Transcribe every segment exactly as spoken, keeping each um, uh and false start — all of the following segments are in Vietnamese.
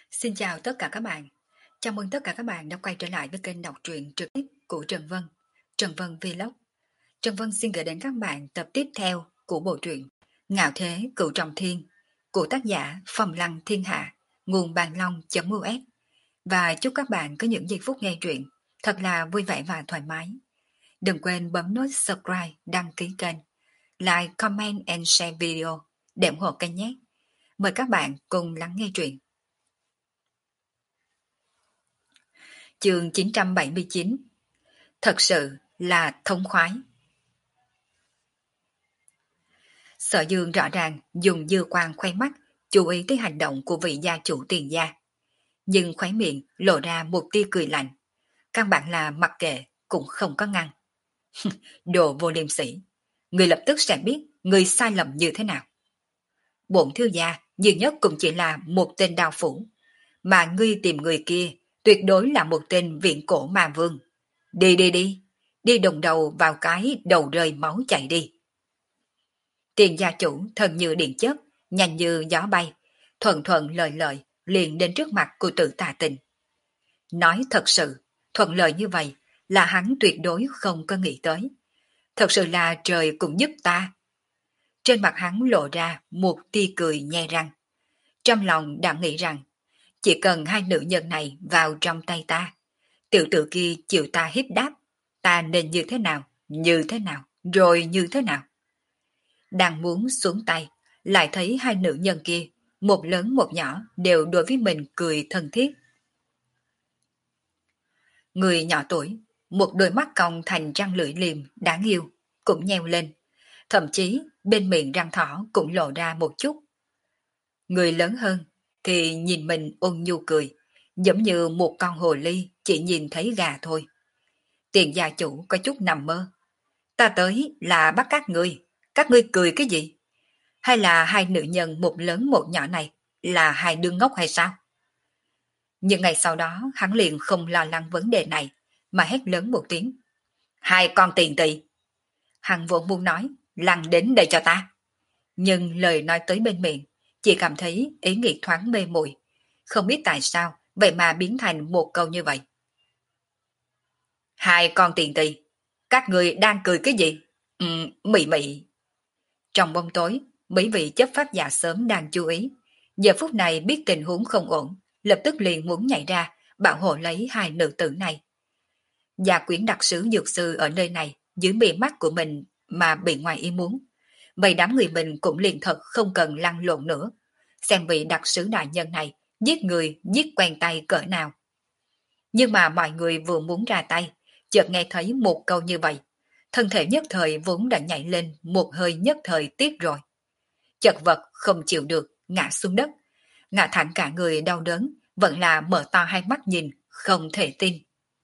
Xin chào tất cả các bạn. Chào mừng tất cả các bạn đã quay trở lại với kênh đọc truyện trực tiếp của Trần Vân, Trần Vân Vlog. Trần Vân xin gửi đến các bạn tập tiếp theo của bộ truyện Ngạo Thế Cửu Trọng Thiên của tác giả Phong Lăng Thiên Hạ, nguồn bàn long.us. Và chúc các bạn có những giây phút nghe truyện thật là vui vẻ và thoải mái. Đừng quên bấm nút subscribe, đăng ký kênh, like, comment and share video để ủng hộ kênh nhé. Mời các bạn cùng lắng nghe truyện. Chương chín trăm bảy mươi chín. Thật sự là thống khoái. Sở Dương rõ ràng dùng dư quan khoe mắt chú ý tới hành động của vị gia chủ Tiền gia, nhưng khóe miệng lộ ra một tia cười lạnh, căn bản là mặc kệ cũng không có ngăn. Đồ vô liêm sỉ, người lập tức sẽ biết người sai lầm như thế nào. Bổn thiếu gia nhiều nhất cũng chỉ là một tên đao phủ, mà ngươi tìm người kia tuyệt đối là một tên viện cổ ma vương. Đi đi đi, đi đồng đầu vào cái đầu rơi máu chảy đi. Tiền gia chủ thần như điện chớp, nhanh như gió bay, thuận thuận lợi lợi liền đến trước mặt của Tử Tà Tình. Nói thật sự, thuận lợi như vậy là hắn tuyệt đối không có nghĩ tới. Thật sự là trời cũng giúp ta. Trên mặt hắn lộ ra một tia cười nhe răng. Trong lòng đã nghĩ rằng, chỉ cần hai nữ nhân này vào trong tay ta, tiểu tử kia chịu ta hiếp đáp, ta nên như thế nào, như thế nào, rồi như thế nào. Đang muốn xuống tay, lại thấy hai nữ nhân kia, một lớn một nhỏ đều đối với mình cười thân thiết. Người nhỏ tuổi, một đôi mắt cong thành răng lưỡi liềm đáng yêu, cũng nheo lên, thậm chí bên miệng răng thỏ cũng lộ ra một chút. Người lớn hơn thì nhìn mình ôn nhu cười, giống như một con hồ ly chỉ nhìn thấy gà thôi. Tiền gia chủ có chút nằm mơ. Ta tới là bắt các ngươi, các ngươi cười cái gì? Hay là hai nữ nhân một lớn một nhỏ này là hai đứa ngốc hay sao? Nhưng ngày sau đó hắn liền không lo lắng vấn đề này, mà hét lớn một tiếng. Hai con tiền tỳ! Hắn vốn muốn nói, lăn đến đây cho ta. Nhưng lời nói tới bên miệng, chỉ cảm thấy ý nghĩ thoáng mê muội, không biết tại sao vậy mà biến thành một câu như vậy. Hai con tiền tỳ, các người đang cười cái gì? Ừ, mị mị. Trong bóng tối, mấy vị chấp pháp giả sớm đang chú ý. Giờ phút này biết tình huống không ổn, lập tức liền muốn nhảy ra, bảo hộ lấy hai nữ tử này. Gia quyến đặc sứ dược sư ở nơi này, dưới mí mắt của mình mà bị ngoài ý muốn. Vậy đám người mình cũng liền thật không cần lăn lộn nữa. Xem vị đặc sứ đại nhân này, giết người, giết quen tay cỡ nào. Nhưng mà mọi người vừa muốn ra tay, chợt nghe thấy một câu như vậy. Thân thể nhất thời vốn đã nhảy lên một hơi nhất thời tiếc rồi. Chật vật không chịu được, ngã xuống đất. Ngã thẳng cả người đau đớn, vẫn là mở to hai mắt nhìn, không thể tin.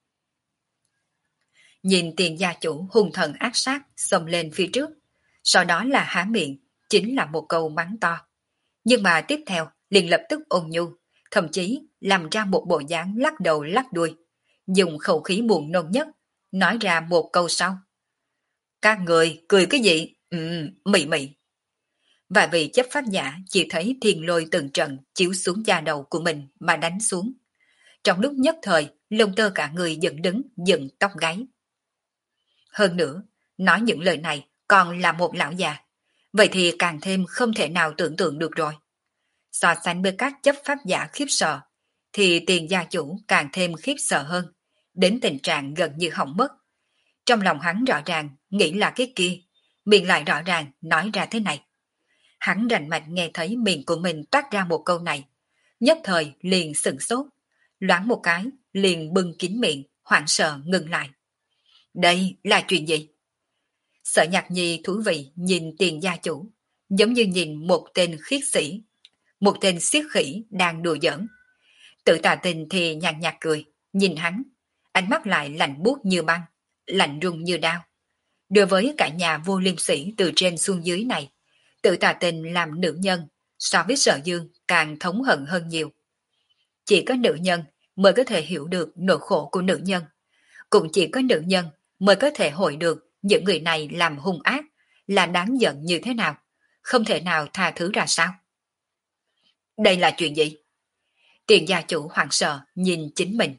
Nhìn Tiền gia chủ hung thần ác sát xông lên phía trước. Sau đó là há miệng, chính là một câu mắng to. Nhưng mà tiếp theo liền lập tức ôn nhu, thậm chí làm ra một bộ dáng lắc đầu lắc đuôi, dùng khẩu khí buồn nôn nhất, nói ra một câu sau. Các người cười cái gì? Ừ, mị mị. Và vị chấp pháp giả chỉ thấy thiên lôi từng trận chiếu xuống da đầu của mình mà đánh xuống. Trong lúc nhất thời, lông tơ cả người dựng đứng, dựng tóc gáy. Hơn nữa, nói những lời này còn là một lão già. Vậy thì càng thêm không thể nào tưởng tượng được rồi. So sánh với các chấp pháp giả khiếp sợ, thì Tiền gia chủ càng thêm khiếp sợ hơn, đến tình trạng gần như hỏng mất. Trong lòng hắn rõ ràng nghĩ là cái kia, miệng lại rõ ràng nói ra thế này. Hắn rành mạch nghe thấy miệng của mình toát ra một câu này, nhất thời liền sửng sốt, loáng một cái liền bưng kín miệng, hoảng sợ ngừng lại. Đây là chuyện gì? Sở Nhạc Nhi thú vị nhìn Tiền gia chủ, giống như nhìn một tên khiết sĩ, một tên siết khỉ đang đùa giỡn. Tử Tà Tình thì nhàn nhạt cười, nhìn hắn, ánh mắt lại lạnh buốt như băng, lạnh rung như đao. Đối với cả nhà vô liêm sỉ từ trên xuống dưới này, Tử Tà Tình làm nữ nhân so với Sở Dương càng thống hận hơn nhiều. Chỉ có nữ nhân mới có thể hiểu được nỗi khổ của nữ nhân, cũng chỉ có nữ nhân mới có thể hội được những người này làm hung ác là đáng giận như thế nào, không thể nào tha thứ ra sao. Đây là chuyện gì? Tiền gia chủ hoảng sợ nhìn chính mình.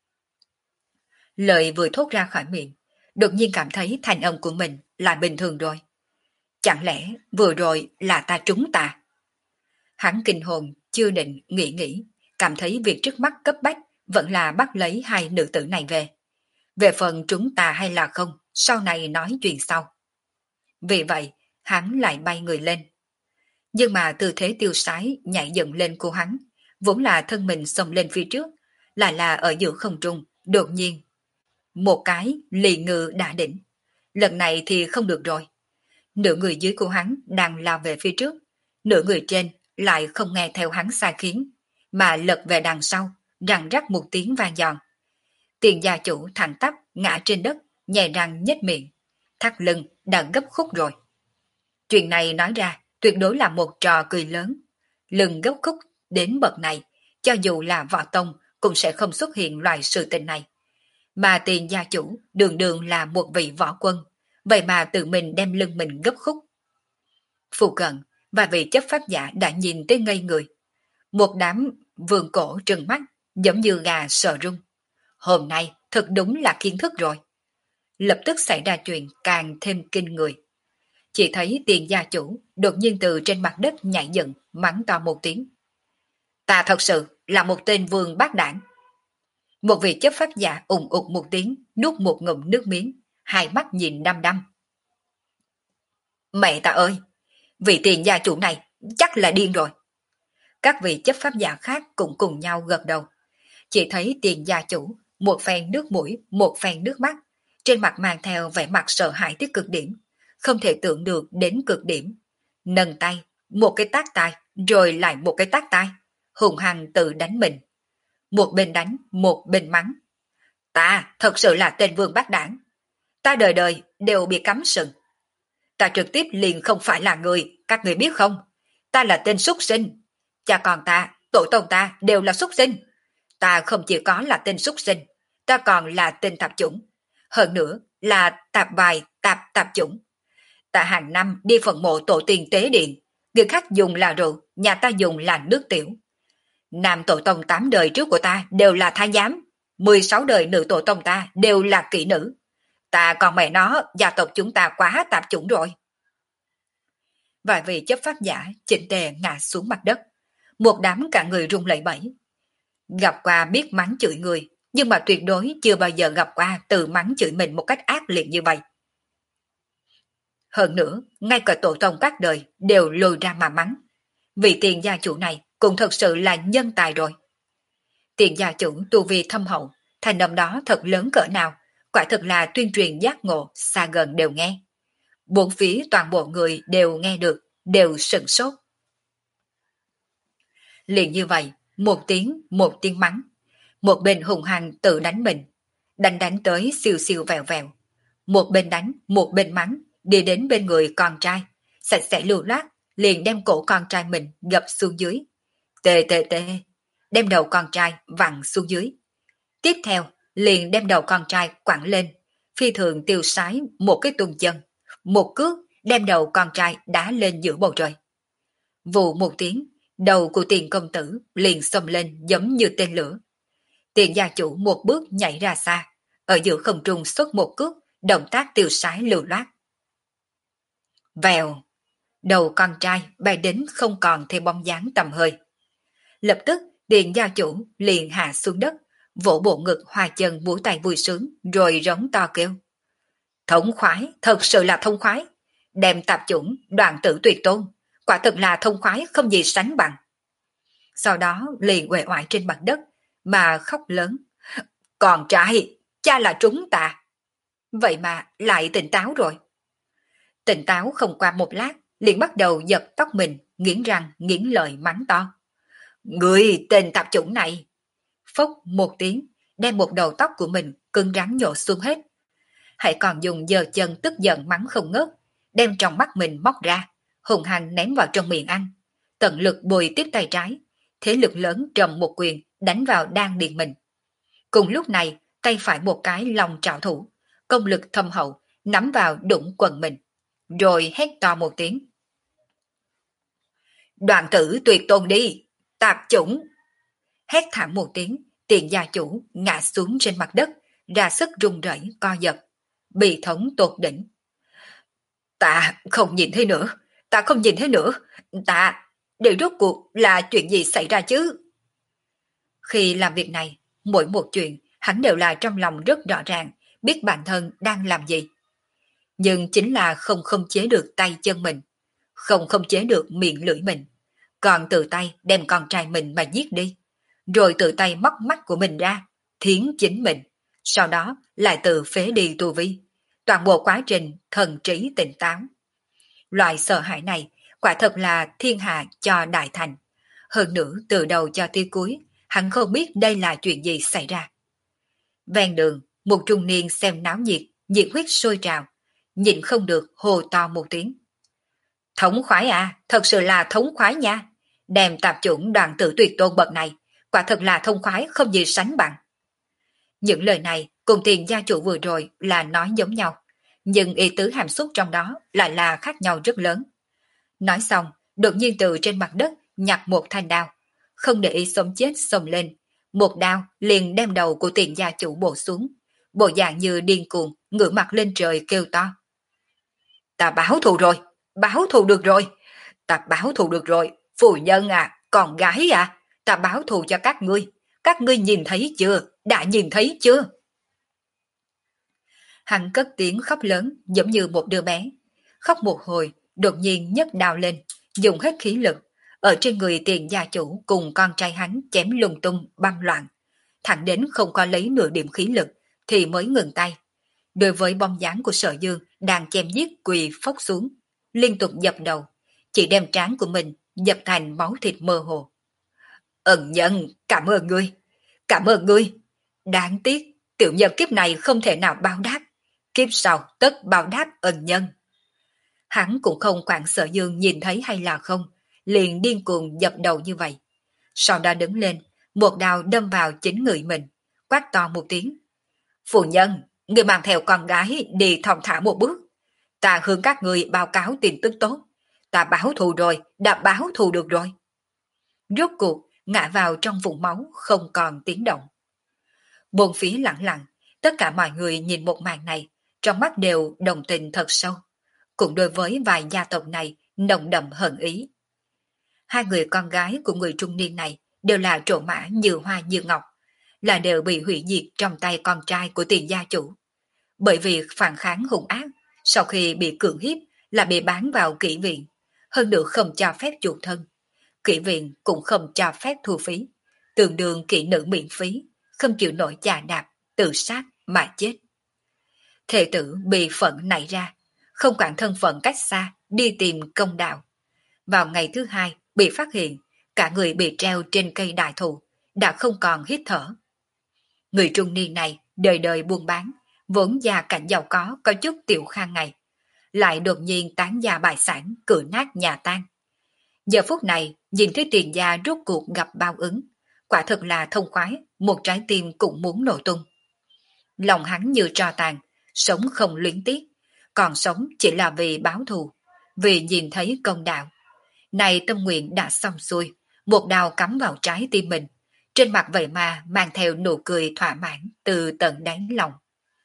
Lời vừa thốt ra khỏi miệng, đột nhiên cảm thấy thanh âm của mình là bình thường rồi. Chẳng lẽ vừa rồi là ta trúng ta? Hắn kinh hồn chưa định nghĩ nghĩ, cảm thấy việc trước mắt cấp bách vẫn là bắt lấy hai nữ tử này về. Về phần trúng ta hay là không, sau này nói chuyện sau. Vì vậy, hắn lại bay người lên. Nhưng mà tư thế tiêu sái nhảy dựng lên của hắn, vốn là thân mình xông lên phía trước, lại là ở giữa không trung, đột nhiên. Một cái lì ngự đã đỉnh. Lần này thì không được rồi. Nửa người dưới của hắn đang lao về phía trước, nửa người trên lại không nghe theo hắn sai khiến, mà lật về đằng sau, răng rắc một tiếng vang giòn. Tiền gia chủ thẳng tắp ngã trên đất, nhè răng nhếch miệng, thắt lưng đã gấp khúc rồi. Chuyện này nói ra tuyệt đối là một trò cười lớn. Lưng gấp khúc đến bậc này, cho dù là võ tông cũng sẽ không xuất hiện loại sự tình này. Mà tiền gia chủ đường đường là một vị võ quân, vậy mà tự mình đem lưng mình gấp khúc. Phụ cận và vị chấp pháp giả đã nhìn tới ngây người. Một đám vườn cổ trừng mắt, giống như gà sợ rung. Hôm nay thật đúng là kiến thức rồi. Lập tức xảy ra chuyện càng thêm kinh người. Chỉ thấy tiền gia chủ đột nhiên từ trên mặt đất nhảy dựng, mắng to một tiếng. Ta thật sự là một tên vương bát đảng. Một vị chấp pháp giả ùng ục một tiếng, nuốt một ngụm nước miếng, hai mắt nhìn đăm đăm. Mẹ ta ơi! Vị tiền gia chủ này chắc là điên rồi. Các vị chấp pháp giả khác cũng cùng nhau gật đầu. Chỉ thấy tiền gia chủ, một phen nước mũi, một phen nước mắt, trên mặt mang theo vẻ mặt sợ hãi tới cực điểm, không thể tưởng được đến cực điểm. Nâng tay, một cái tát tay, rồi lại một cái tát tay, hùng hăng tự đánh mình. Một bên đánh, một bên mắng. Ta thật sự là tên vương bát đảng. Ta đời đời đều bị cấm sừng. Ta trực tiếp liền không phải là người, các người biết không? Ta là tên súc sinh. Cha con ta, tổ tông ta đều là súc sinh. Ta không chỉ có là tên súc sinh, ta còn là tên tạp chủng. Hơn nữa là tạp bài tạp tạp chủng. Ta hàng năm đi phần mộ tổ tiên tế điện, người khác dùng là rượu, nhà ta dùng là nước tiểu. Nam tổ tông tám đời trước của ta đều là thái giám, mười sáu đời nữ tổ tông ta đều là kỹ nữ. Ta còn mẹ nó, gia tộc chúng ta quá tạp chủng rồi. Vài vị chấp pháp giả chỉnh tề ngã xuống mặt đất, một đám cả người run lẩy bẩy. Gặp qua biết mắng chửi người, nhưng mà tuyệt đối chưa bao giờ gặp qua tự mắng chửi mình một cách ác liệt như vậy. Hơn nữa, ngay cả tổ tông các đời đều lùi ra mà mắng. Vị tiền gia chủ này cũng thật sự là nhân tài rồi. Tiền gia chủ tu vi thâm hậu, thành âm đó thật lớn cỡ nào, quả thực là tuyên truyền giác ngộ, xa gần đều nghe. Bốn phía toàn bộ người đều nghe được, đều sửng sốt. Liền như vậy, một tiếng, một tiếng mắng. Một bên hùng hăng tự đánh mình, đánh đánh tới siêu siêu vèo vèo. Một bên đánh, một bên mắng, đi đến bên người con trai, sạch sẽ lưu loát, liền đem cổ con trai mình gập xuống dưới. Tê tê tê, đem đầu con trai vặn xuống dưới. Tiếp theo, liền đem đầu con trai quẳng lên, phi thường tiêu sái một cái tung chân, một cước đem đầu con trai đá lên giữa bầu trời. Vụ một tiếng, đầu của tiền công tử liền xông lên giống như tên lửa. Tiền gia chủ một bước nhảy ra xa, ở giữa không trung xuất một cước, động tác tiêu sái lưu loát. Vèo, đầu con trai bay đến không còn thêm bóng dáng tầm hơi. Lập tức, tiền gia chủ liền hạ xuống đất, vỗ bộ ngực hoa chân múa tay vui sướng, rồi rống to kêu. Thông khoái, thật sự là thông khoái. Đem tạp chủng, đoàn tử tuyệt tôn, quả thực là thông khoái không gì sánh bằng. Sau đó liền uể oải trên mặt đất, mà khóc lớn. Con trai, cha là trúng ta. Vậy mà lại tỉnh táo rồi. Tỉnh táo không qua một lát, liền bắt đầu giật tóc mình, nghiến răng, nghiến lợi mắng to. Người tên tạp chủng này. Phốc một tiếng, đem một đầu tóc của mình cứng rắn nhổ xuống hết. Hãy còn dùng giơ chân tức giận mắng không ngớt, đem trong mắt mình móc ra, hùng hăng ném vào trong miệng ăn. Tận lực bồi tiếp tay trái, thế lực lớn trầm một quyền đánh vào đan điền mình. Cùng lúc này, tay phải một cái lòng trảo thủ, công lực thâm hậu, nắm vào đụng quần mình, rồi hét to một tiếng. Đoàn tử tuyệt tôn đi, tạp chủng. Hét thảm một tiếng, tiền gia chủ ngã xuống trên mặt đất, ra sức run rẩy co giật, bị thống tột đỉnh. Ta không nhìn thấy nữa, ta không nhìn thấy nữa, ta, để rốt cuộc là chuyện gì xảy ra chứ? Khi làm việc này, mỗi một chuyện hắn đều là trong lòng rất rõ ràng, biết bản thân đang làm gì. Nhưng chính là không khống chế được tay chân mình, không khống chế được miệng lưỡi mình, còn tự tay đem con trai mình mà giết đi, rồi tự tay móc mắt của mình ra, thiến chính mình, sau đó lại tự phế đi tu vi. Toàn bộ quá trình thần trí tỉnh táo. Loại sợ hãi này quả thật là thiên hạ cho đại thành. Hơn nữa từ đầu cho tới cuối, hắn không biết đây là chuyện gì xảy ra. Ven đường, một trung niên xem náo nhiệt, nhiệt huyết sôi trào, nhìn không được hô to một tiếng. Thống khoái à, thật sự là thống khoái nha. Đem tạp chủng đoàn tử tuyệt tôn bậc này, quả thật là thông khoái không gì sánh bằng. Những lời này cùng tiền gia chủ vừa rồi là nói giống nhau, nhưng ý tứ hàm xúc trong đó lại là khác nhau rất lớn. Nói xong, đột nhiên từ trên mặt đất nhặt một thanh đao, không để ý sống chết xông lên, một đao liền đem đầu của tiền gia chủ bổ xuống, bộ dạng như điên cuồng ngửa mặt lên trời kêu to. Ta báo thù rồi, báo thù được rồi, ta báo thù được rồi, phu nhân à, con gái à, ta báo thù cho các ngươi, các ngươi nhìn thấy chưa, đã nhìn thấy chưa? Hắn cất tiếng khóc lớn giống như một đứa bé, khóc một hồi, đột nhiên nhấc đao lên, dùng hết khí lực, ở trên người tiền gia chủ cùng con trai hắn chém lung tung băng loạn, thẳng đến không có lấy nửa điểm khí lực thì mới ngừng tay. Đối với bóng dáng của Sở Dương đang chém giết quỳ phốc xuống, liên tục dập đầu, chỉ đem trán của mình dập thành máu thịt mơ hồ. Ẩn nhân, cảm ơn ngươi, cảm ơn ngươi. Đáng tiếc, tiểu nhân kiếp này không thể nào báo đáp, kiếp sau tất báo đáp ân nhân. Hắn cũng không quản Sở Dương nhìn thấy hay là không, liền điên cuồng dập đầu như vậy. Sau đó đứng lên, một đao đâm vào chính người mình, quát to một tiếng. Phụ nhân, người mang theo con gái đi thong thả một bước. Ta hướng các người báo cáo tin tức tốt. Ta báo thù rồi, đã báo thù được rồi. Rốt cuộc, ngã vào trong vùng máu không còn tiếng động. Bốn phía lặng lặng, tất cả mọi người nhìn một màn này, trong mắt đều đồng tình thật sâu. Cũng đối với vài gia tộc này nồng đậm hận ý. Hai người con gái của người trung niên này đều là trổ mã như hoa như ngọc, là đều bị hủy diệt trong tay con trai của tiền gia chủ. Bởi vì phản kháng hung ác, sau khi bị cưỡng hiếp là bị bán vào kỹ viện, hơn nữa không cho phép chuộc thân. Kỹ viện cũng không cho phép thu phí, tương đương kỹ nữ miễn phí, không chịu nổi chà đạp, tự sát mà chết. Thệ tử bị phận nảy ra, không quản thân phận cách xa, đi tìm công đạo. Vào ngày thứ hai, bị phát hiện, cả người bị treo trên cây đại thụ, đã không còn hít thở. Người trung niên này đời đời buôn bán, vốn gia cảnh giàu có có chút tiểu khang ngày, lại đột nhiên tán gia bại sản, cửa nát nhà tan. Giờ phút này, nhìn thấy tiền gia rốt cuộc gặp bao ứng, quả thật là thông khoái, một trái tim cũng muốn nổ tung. Lòng hắn như tro tàn, sống không luyến tiếc, còn sống chỉ là vì báo thù, vì nhìn thấy công đạo. Này tâm nguyện đã xong xuôi, một đào cắm vào trái tim mình, trên mặt vậy mà mang theo nụ cười thỏa mãn từ tận đáy lòng.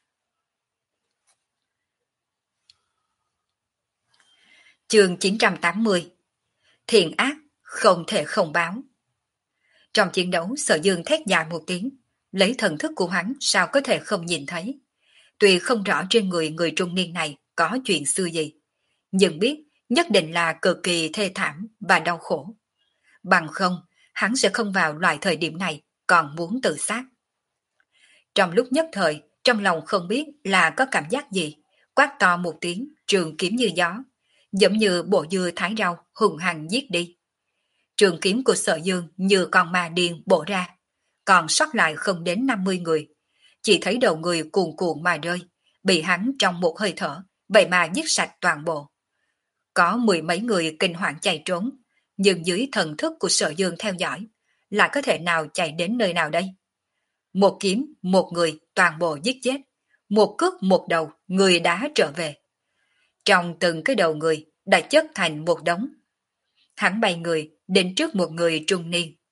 Chương chín trăm tám mươi. Thiện ác không thể không báo. Trong chiến đấu, Sở Dương thét dài một tiếng, lấy thần thức của hắn sao có thể không nhìn thấy. Tuy không rõ trên người người trung niên này có chuyện xưa gì, nhưng biết nhất định là cực kỳ thê thảm và đau khổ. Bằng không, hắn sẽ không vào loại thời điểm này còn muốn tự sát. Trong lúc nhất thời, trong lòng không biết là có cảm giác gì, quát to một tiếng, trường kiếm như gió, giống như bộ dưa thái rau hùng hằng giết đi. Trường kiếm của Sở Dương như con ma điên bổ ra, còn sót lại không đến năm mươi người. Chỉ thấy đầu người cuồn cuộn mà rơi, bị hắn trong một hơi thở, vậy mà giết sạch toàn bộ. Có mười mấy người kinh hoàng chạy trốn, nhưng dưới thần thức của Sở Dương theo dõi, là có thể nào chạy đến nơi nào đây? Một kiếm, một người, toàn bộ giết chết. Một cước một đầu, người đã trở về. Trong từng cái đầu người đã chất thành một đống. Hắn bay người đến trước một người trung niên.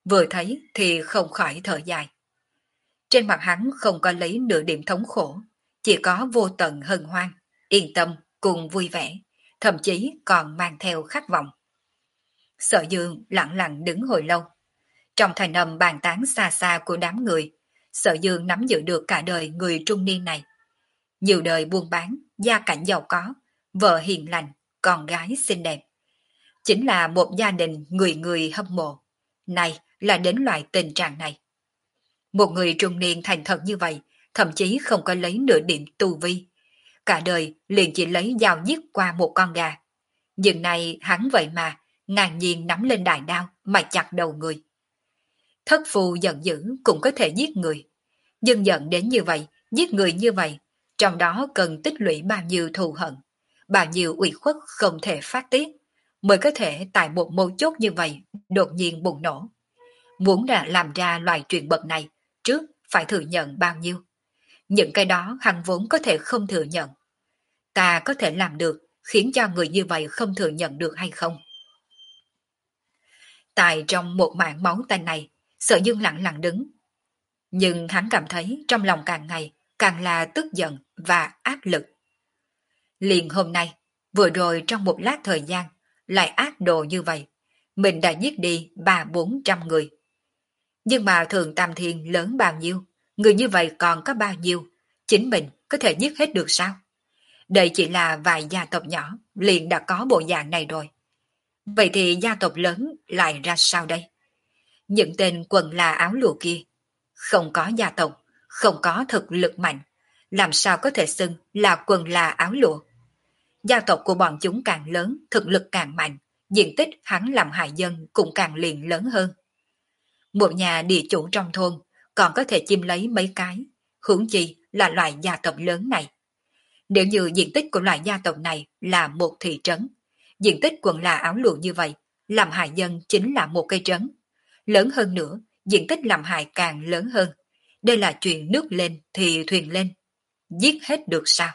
vừa thấy thì không khỏi thở dài. Trên mặt hắn không có lấy nửa điểm thống khổ, chỉ có vô tận hân hoan, yên tâm cùng vui vẻ, thậm chí còn mang theo khát vọng. Sở Dương lặng lặng đứng hồi lâu. Trong thành âm bàn tán xa xa của đám người, Sở Dương nắm giữ được cả đời người trung niên này. Nhiều đời buôn bán, gia cảnh giàu có, vợ hiền lành, con gái xinh đẹp. Chính là một gia đình người người hâm mộ. Này là đến loại tình trạng này. Một người trung niên thành thật như vậy, thậm chí không có lấy nửa điểm tu vi. Cả đời liền chỉ lấy dao giết qua một con gà. Nhưng này hắn vậy mà, ngang nhiên nắm lên đại đao mà chặt đầu người. Thất phu giận dữ cũng có thể giết người. Nhưng giận đến như vậy, giết người như vậy, trong đó cần tích lũy bao nhiêu thù hận, bao nhiêu ủy khuất không thể phát tiết, mới có thể tại một mấu chốt như vậy đột nhiên bùng nổ. Muốn đã làm ra loại chuyện bậc này, trước phải thừa nhận bao nhiêu. Những cái đó hắn vốn có thể không thừa nhận. Ta có thể làm được, khiến cho người như vậy không thừa nhận được hay không? Tại trong một mảng máu tanh này, Sở Dương lặng lặng đứng. Nhưng hắn cảm thấy trong lòng càng ngày càng là tức giận và áp lực. Liền hôm nay, vừa rồi trong một lát thời gian, lại ác đồ như vậy. Mình đã giết đi ba bốn trăm người. Nhưng mà Thường Tam Thiên lớn bao nhiêu, người như vậy còn có bao nhiêu, chính mình có thể giết hết được sao? Đây chỉ là vài gia tộc nhỏ, liền đã có bộ dạng này rồi. Vậy thì gia tộc lớn lại ra sao đây? Những tên quần là áo lụa kia, không có gia tộc, không có thực lực mạnh, làm sao có thể xưng là quần là áo lụa? Gia tộc của bọn chúng càng lớn, thực lực càng mạnh, diện tích hắn làm hại dân cũng càng liền lớn hơn. Một nhà địa chủ trong thôn còn có thể chim lấy mấy cái, huống chi là loại gia tộc lớn này. Nếu như diện tích của loại gia tộc này là một thị trấn, diện tích quần là áo lụa như vậy, làm hại dân chính là một cây trấn. Lớn hơn nữa, diện tích làm hại càng lớn hơn. Đây là chuyện nước lên thì thuyền lên. Giết hết được sao?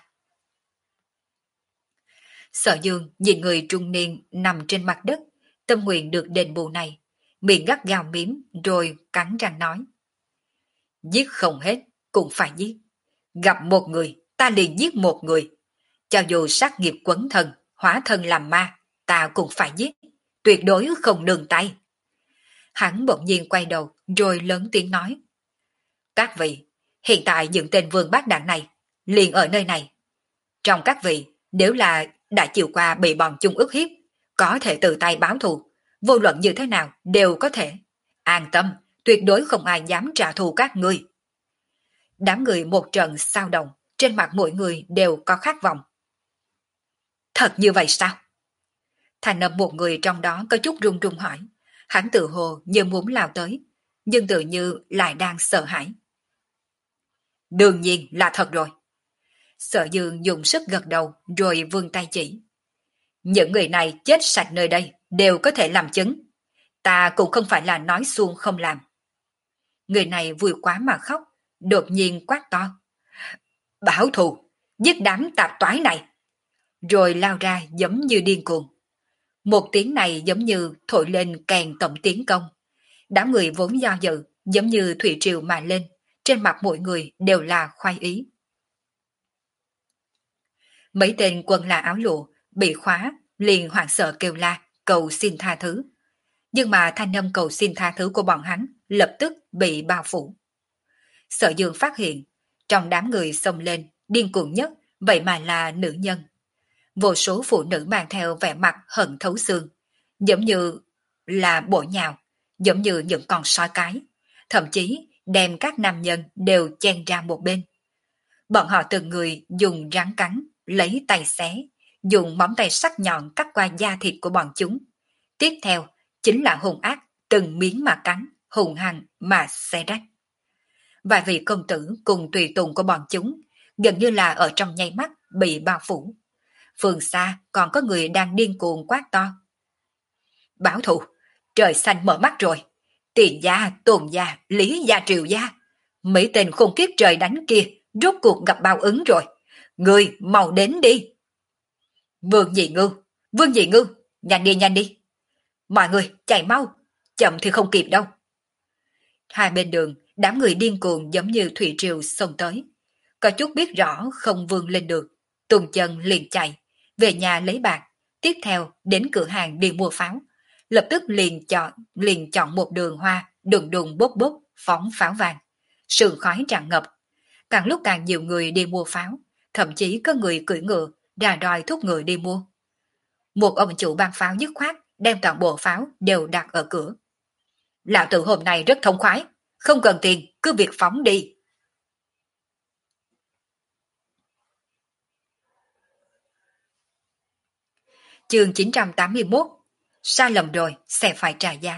Sở Dương nhìn người trung niên nằm trên mặt đất, tâm nguyện được đền bù này, miệng gắt gao miếm rồi cắn răng nói. Giết không hết, cũng phải giết. Gặp một người, ta liền giết một người. Cho dù sát nghiệp quấn thân, hóa thân làm ma, ta cũng phải giết. Tuyệt đối không nương tay. Hắn bỗng nhiên quay đầu rồi lớn tiếng nói. Các vị, hiện tại những tên vương bát đảng này liền ở nơi này. Trong các vị, nếu là đã chịu qua bị bọn chúng ức hiếp, có thể tự tay báo thù, vô luận như thế nào đều có thể. An tâm, tuyệt đối không ai dám trả thù các ngươi. Đám người một trận sao động, trên mặt mỗi người đều có khát vọng. Thật như vậy sao? Thành âm một người trong đó có chút run run hỏi. Hắn tự hồ như muốn lao tới, nhưng tự như lại đang sợ hãi. Đương nhiên là thật rồi. Sở Dương dùng sức gật đầu rồi vươn tay chỉ. Những người này chết sạch nơi đây đều có thể làm chứng. Ta cũng không phải là nói suông không làm. Người này vui quá mà khóc, đột nhiên quát to. Bảo thù, giết đám tạp toái này. Rồi lao ra giống như điên cuồng. Một tiếng này giống như thổi lên kèn tổng tiến công. Đám người vốn do dự, giống như thủy triều mà lên, trên mặt mỗi người đều là khoái ý. Mấy tên quân là áo lụa, bị khóa, liền hoảng sợ kêu la, cầu xin tha thứ. Nhưng mà thanh âm cầu xin tha thứ của bọn hắn lập tức bị bao phủ. Sở Dương phát hiện, trong đám người xông lên, điên cuồng nhất, vậy mà là nữ nhân. Vô số phụ nữ mang theo vẻ mặt hận thấu xương, giống như là bổ nhào, giống như những con sói cái, thậm chí đem các nam nhân đều chen ra một bên. Bọn họ từng người dùng rắn cắn, lấy tay xé, dùng móng tay sắc nhọn cắt qua da thịt của bọn chúng. Tiếp theo chính là hung ác, từng miếng mà cắn, hùng hăng mà xé rách. Vài vị công tử cùng tùy tùng của bọn chúng gần như là ở trong nháy mắt bị bao phủ. Phương xa còn có người đang điên cuồng quát to. Bảo thủ, trời xanh mở mắt rồi. Tiền gia, Tôn gia, Lý gia, Triều gia. Mấy tên khôn kiếp trời đánh kia rốt cuộc gặp báo ứng rồi. Người mau đến đi. Vương Dị Ngưu, Vương Dị Ngưu, nhanh đi nhanh đi. Mọi người chạy mau, chậm thì không kịp đâu. Hai bên đường, đám người điên cuồng giống như thủy triều xông tới. Có chút biết rõ không vươn lên được, tung chân liền chạy, về nhà lấy bạc, tiếp theo đến cửa hàng đi mua pháo. Lập tức liền chọn, liền chọn một đường hoa, đùng đùng bốc bốc, phóng pháo vàng. Sương khói tràn ngập. Càng lúc càng nhiều người đi mua pháo, thậm chí có người cưỡi ngựa, ra đòi thúc người đi mua. Một ông chủ ban pháo dứt khoát, đem toàn bộ pháo đều đặt ở cửa. Lão tử hôm nay rất thông khoái, không cần tiền, cứ việc phóng đi. Chương chín trăm tám mươi mốt. Sai lầm rồi, sẽ phải trả giá.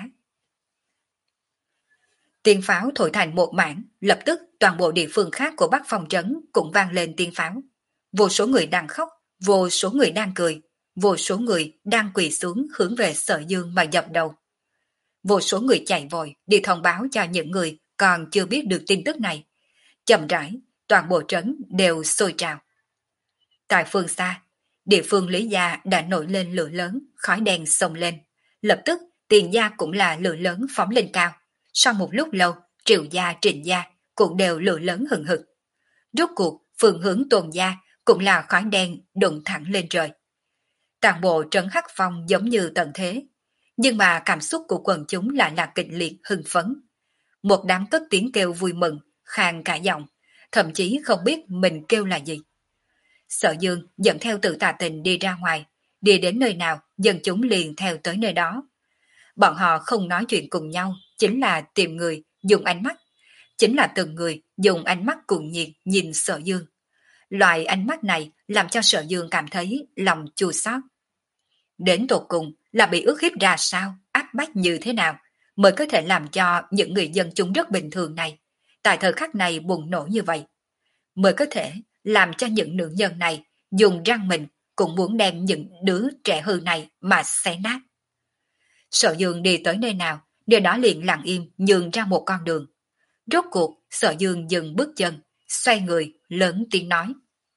Tiếng pháo thổi thành một mảng, lập tức toàn bộ địa phương khác của Bắc Phong trấn cũng vang lên tiếng pháo. Vô số người đang khóc, vô số người đang cười, vô số người đang quỳ xuống hướng về Sở Dương mà dập đầu. Vô số người chạy vội đi thông báo cho những người còn chưa biết được tin tức này. Chậm rãi, toàn bộ trấn đều sôi trào. Tại phương xa, địa phương Lý Gia đã nổi lên lửa lớn, khói đen xông lên. Lập tức, Tiền Gia cũng là lửa lớn phóng lên cao. Sau một lúc lâu, Triệu Gia, Trịnh Gia cũng đều lửa lớn hừng hực. Rốt cuộc, phương hướng Tôn Gia cũng là khói đen đụng thẳng lên trời. Toàn bộ trấn Hắc Phong giống như tận thế, nhưng mà cảm xúc của quần chúng lại là kịch liệt hưng phấn. Một đám cất tiếng kêu vui mừng, khàn cả giọng, thậm chí không biết mình kêu là gì. Sở Dương dẫn theo Tự Tà Tình đi ra ngoài, đi đến nơi nào dân chúng liền theo tới nơi đó. Bọn họ không nói chuyện cùng nhau, chính là tìm người dùng ánh mắt, chính là từng người dùng ánh mắt cuồng nhiệt nhìn Sở Dương. Loại ánh mắt này làm cho Sở Dương cảm thấy lòng chua xót. Đến tột cùng là bị ức hiếp ra sao, áp bách như thế nào mới có thể làm cho những người dân chúng rất bình thường này tại thời khắc này bùng nổ như vậy, mới có thể làm cho những nữ nhân này dùng răng mình cũng muốn đem những đứa trẻ hư này mà xé nát. Sở Dương đi tới nơi nào, nơi đó liền lặng im nhường ra một con đường. Rốt cuộc, Sở Dương dừng bước chân, xoay người, lớn tiếng nói.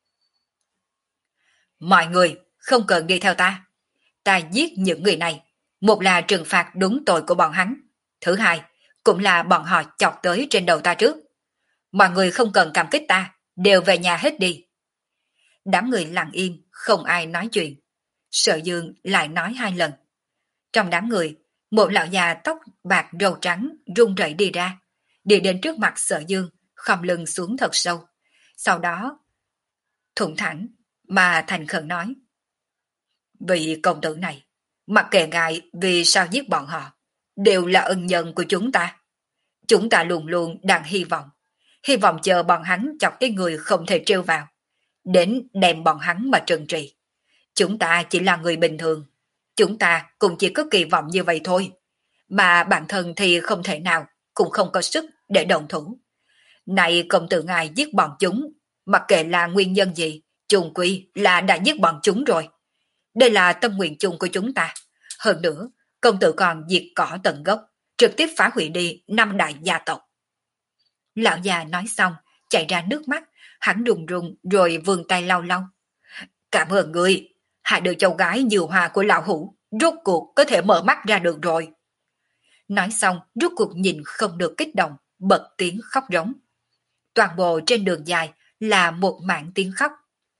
Mọi người không cần đi theo ta. Ta giết những người này, một là trừng phạt đúng tội của bọn hắn, thứ hai cũng là bọn họ chọc tới trên đầu ta trước. Mọi người không cần cảm kích ta, đều về nhà hết đi. Đám người lặng im, không ai nói chuyện. Sở Dương lại nói hai lần. Trong đám người, một lão già tóc bạc râu trắng run rẩy đi ra, đi đến trước mặt Sở Dương, khom lưng xuống thật sâu. Sau đó, thủng thẳng mà thành khẩn nói. Vị công tử này, mặc kệ ngài vì sao giết bọn họ, đều là ân nhân của chúng ta. Chúng ta luôn luôn đang hy vọng, hy vọng chờ bọn hắn chọc cái người không thể trêu vào, đến đem bọn hắn mà trừng trị. Chúng ta chỉ là người bình thường, chúng ta cũng chỉ có kỳ vọng như vậy thôi, mà bản thân thì không thể nào, cũng không có sức để đồng thủ. Này công tử ngài giết bọn chúng, mặc kệ là nguyên nhân gì, chung quy là đã giết bọn chúng rồi. Đây là tâm nguyện chung của chúng ta. Hơn nữa, công tử còn diệt cỏ tận gốc, trực tiếp phá hủy đi năm đại gia tộc. Lão già nói xong, chạy ra nước mắt, hắn run run rồi vươn tay lau lau. Cảm ơn người, hai đứa cháu gái nhiều hòa của lão hủ, rốt cuộc có thể mở mắt ra được rồi. Nói xong, rốt cuộc nhìn không được kích động, bật tiếng khóc rống. Toàn bộ trên đường dài là một mảng tiếng khóc.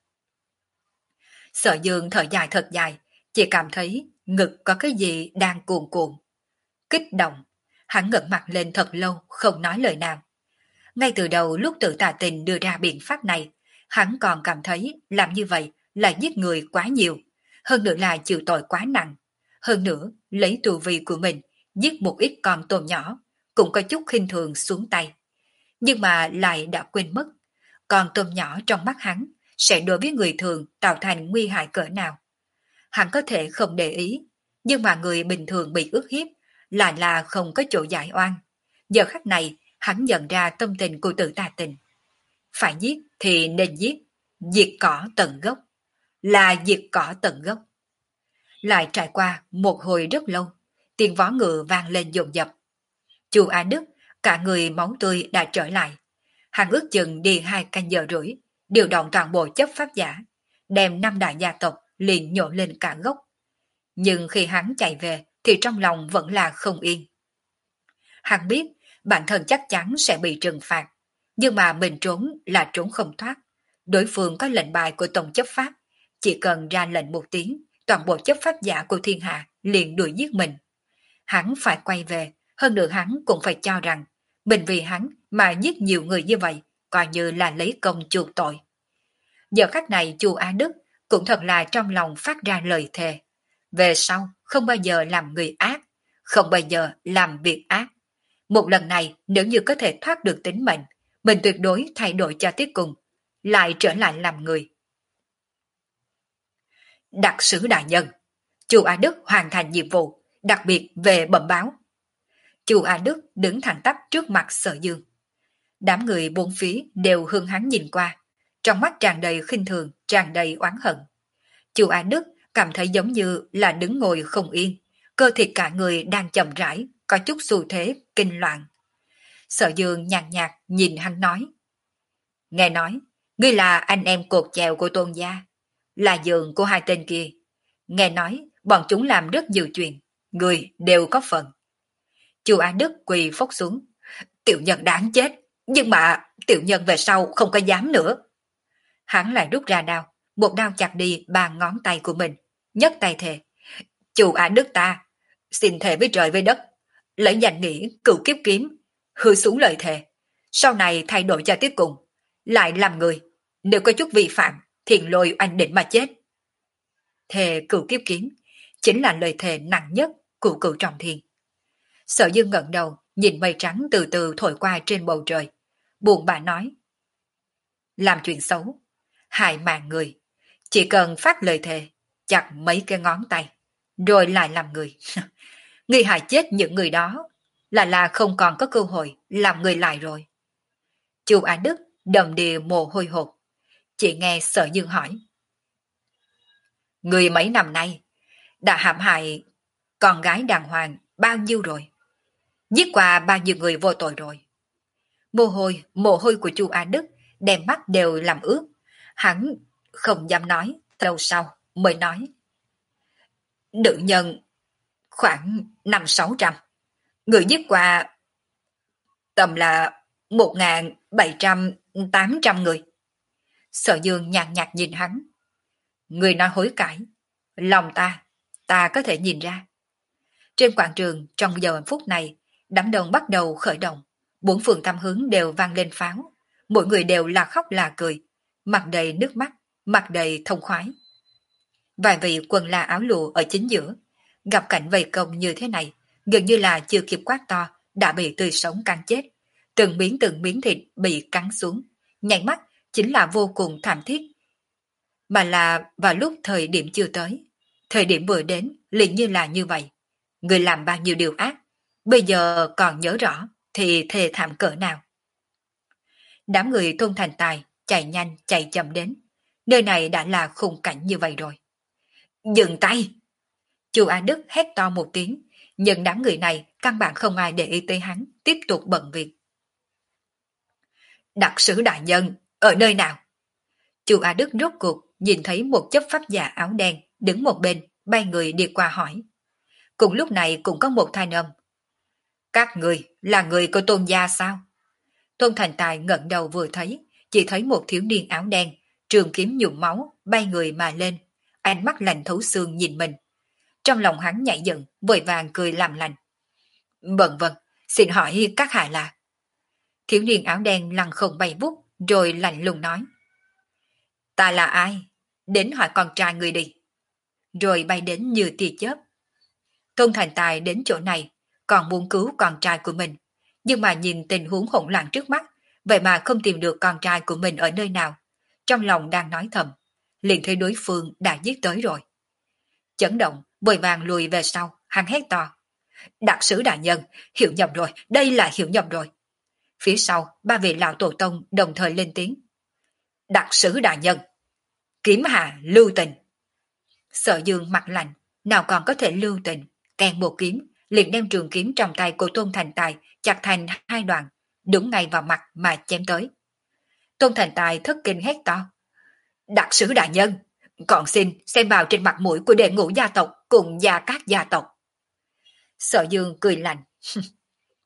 Sở Dương thở dài thật dài, chỉ cảm thấy ngực có cái gì đang cuồn cuộn. Kích động, hắn ngẩng mặt lên thật lâu không nói lời nào. Ngay từ đầu lúc Tự Tà Tình đưa ra biện pháp này, hắn còn cảm thấy làm như vậy là giết người quá nhiều, hơn nữa là chịu tội quá nặng, hơn nữa lấy tu vi của mình giết một ít con tôm nhỏ, cũng có chút khinh thường xuống tay. Nhưng mà lại đã quên mất, con tôm nhỏ trong mắt hắn sẽ đối với người thường tạo thành nguy hại cỡ nào. Hắn có thể không để ý, nhưng mà người bình thường bị ức hiếp lại là không có chỗ giải oan. Giờ khắc này, hắn nhận ra tâm tình của Tự Tà Tình. Phải giết thì nên giết, diệt cỏ tận gốc, là diệt cỏ tận gốc. Lại trải qua một hồi rất lâu, tiếng vó ngựa vang lên dồn dập. Chu Á Đức, cả người máu tươi đã trở lại. Hắn ước chừng đi hai canh giờ rưỡi, điều động toàn bộ chấp pháp giả, đem năm đại gia tộc liền nhổ lên cả gốc. Nhưng khi hắn chạy về thì trong lòng vẫn là không yên. Hắn biết bản thân chắc chắn sẽ bị trừng phạt. Nhưng mà mình trốn là trốn không thoát. Đối phương có lệnh bài của Tổng chấp pháp, chỉ cần ra lệnh một tiếng, toàn bộ chấp pháp giả của thiên hạ liền đuổi giết mình. Hắn phải quay về, hơn nữa hắn cũng phải cho rằng mình vì hắn mà giết nhiều người như vậy, coi như là lấy công chuộc tội. Giờ khắc này Chu Á Đức cũng thật là trong lòng phát ra lời thề. Về sau không bao giờ làm người ác, không bao giờ làm việc ác. Một lần này nếu như có thể thoát được tính mệnh, mình tuyệt đối thay đổi cho tiếp cùng, lại trở lại làm người. Đặc sứ đại nhân, Chu Á Đức hoàn thành nhiệm vụ, đặc biệt về bẩm báo. Chu Á Đức đứng thẳng tắp trước mặt Sở Dương. Đám người bốn phía đều hướng hắn nhìn qua, trong mắt tràn đầy khinh thường, tràn đầy oán hận. Chu Á Đức cảm thấy giống như là đứng ngồi không yên, cơ thịt cả người đang chậm rãi, có chút xu thế kinh loạn. Sở Dương nhàn nhạt nhìn hắn nói: Nghe nói, ngươi là anh em cột chèo của Tôn gia, là giường của hai tên kia. Nghe nói, bọn chúng làm rất nhiều chuyện, người đều có phần. Chu Á Đức quỳ phốc xuống: Tiểu nhân đáng chết, nhưng mà tiểu nhân về sau không có dám nữa. Hắn lại rút ra đao, một đao chặt đi ba ngón tay của mình, nhấc tay thề: Chu Á Đức ta, xin thề với trời với đất, lấy danh nghĩa cửu kiếp kiếm, hứa xuống lời thề, sau này thay đổi cho tiếp cùng, lại làm người, nếu có chút vi phạm, thiền lôi anh định mà chết. Thề cửu kiếp kiếm chính là lời thề nặng nhất của cửu trọng thiên. Sở Dương ngẩng đầu, nhìn mây trắng từ từ thổi qua trên bầu trời, buồn bã nói: Làm chuyện xấu, hại mạng người, chỉ cần phát lời thề, chặt mấy cái ngón tay, rồi lại làm người. Người hại chết những người đó, là là không còn có cơ hội làm người lại rồi. Chu Á Đức đầm đìa mồ hôi hột, chỉ nghe Sở Dương hỏi: Người mấy năm nay đã hãm hại con gái đàng hoàng bao nhiêu rồi? Giết qua bao nhiêu người vô tội rồi? Mồ hôi, mồ hôi của Chu Á Đức đem mắt đều làm ướt. Hắn không dám nói, lâu sau mới nói: Nữ nhân khoảng năm sáu trăm, người giết qua tầm là một ngàn bảy trăm tám trăm người. Sở Dương nhàn nhạt nhìn hắn: Người nói hối cải, lòng ta, ta có thể nhìn ra. Trên quảng trường trong giờ phút này, đám đông bắt đầu khởi động, bốn phương tám hướng đều vang lên pháo, mỗi người đều là khóc là cười, mặt đầy nước mắt, mặt đầy thông khoái. Vài vị quần la áo lụa ở chính giữa, gặp cảnh vây công như thế này, gần như là chưa kịp quát to, đã bị tươi sống cắn chết, từng miếng từng miếng thịt bị cắn xuống, nhảy mắt chính là vô cùng thảm thiết. Mà là vào lúc thời điểm chưa tới, thời điểm vừa đến liền như là như vậy. Người làm bao nhiêu điều ác, bây giờ còn nhớ rõ thì thề thảm cỡ nào. Đám người thôn thành tài chạy nhanh chạy chậm đến, nơi này đã là khung cảnh như vậy rồi. Dừng tay! Chu Á Đức hét to một tiếng, nhưng đám người này căn bản không ai để ý tới hắn, tiếp tục bận việc. Đặc sứ đại nhân, ở nơi nào? Chu Á Đức rốt cuộc nhìn thấy một chấp pháp giả áo đen đứng một bên, bay người đi qua hỏi. Cùng lúc này cũng có một thanh âm: Các người là người của Tôn gia sao? Tôn Thành Tài ngẩng đầu vừa thấy, chỉ thấy một thiếu niên áo đen, trường kiếm nhuộm máu, bay người mà lên, ánh mắt lạnh thấu xương nhìn mình. Trong lòng hắn nhảy dựng, vội vàng cười làm lành. Vâng vâng, xin hỏi các hạ là? Thiếu niên áo đen lăng không bay vút, rồi lạnh lùng nói: Ta là ai? Đến hỏi con trai người đi. Rồi bay đến như tia chớp. Tôn Thành Tài đến chỗ này, còn muốn cứu con trai của mình, nhưng mà nhìn tình huống hỗn loạn trước mắt, vậy mà không tìm được con trai của mình ở nơi nào. Trong lòng đang nói thầm, liền thấy đối phương đã giết tới rồi. Chấn động, vội vàng lùi về sau, hắn hét to: Đặc sứ đại nhân, hiểu nhầm rồi, đây là hiểu nhầm rồi. Phía sau, ba vị lão tổ tông đồng thời lên tiếng: Đặc sứ đại nhân, kiếm hạ lưu tình. Sở Dương mặt lạnh, nào còn có thể lưu tình, kèn một kiếm, liền đem trường kiếm trong tay của Tôn Thành Tài chặt thành hai đoạn, đúng ngay vào mặt mà chém tới. Tôn Thành Tài thất kinh hét to: Đặc sứ đại nhân, còn xin xem vào trên mặt mũi của đệ ngũ gia tộc cùng gia các gia tộc. Sở Dương cười lạnh: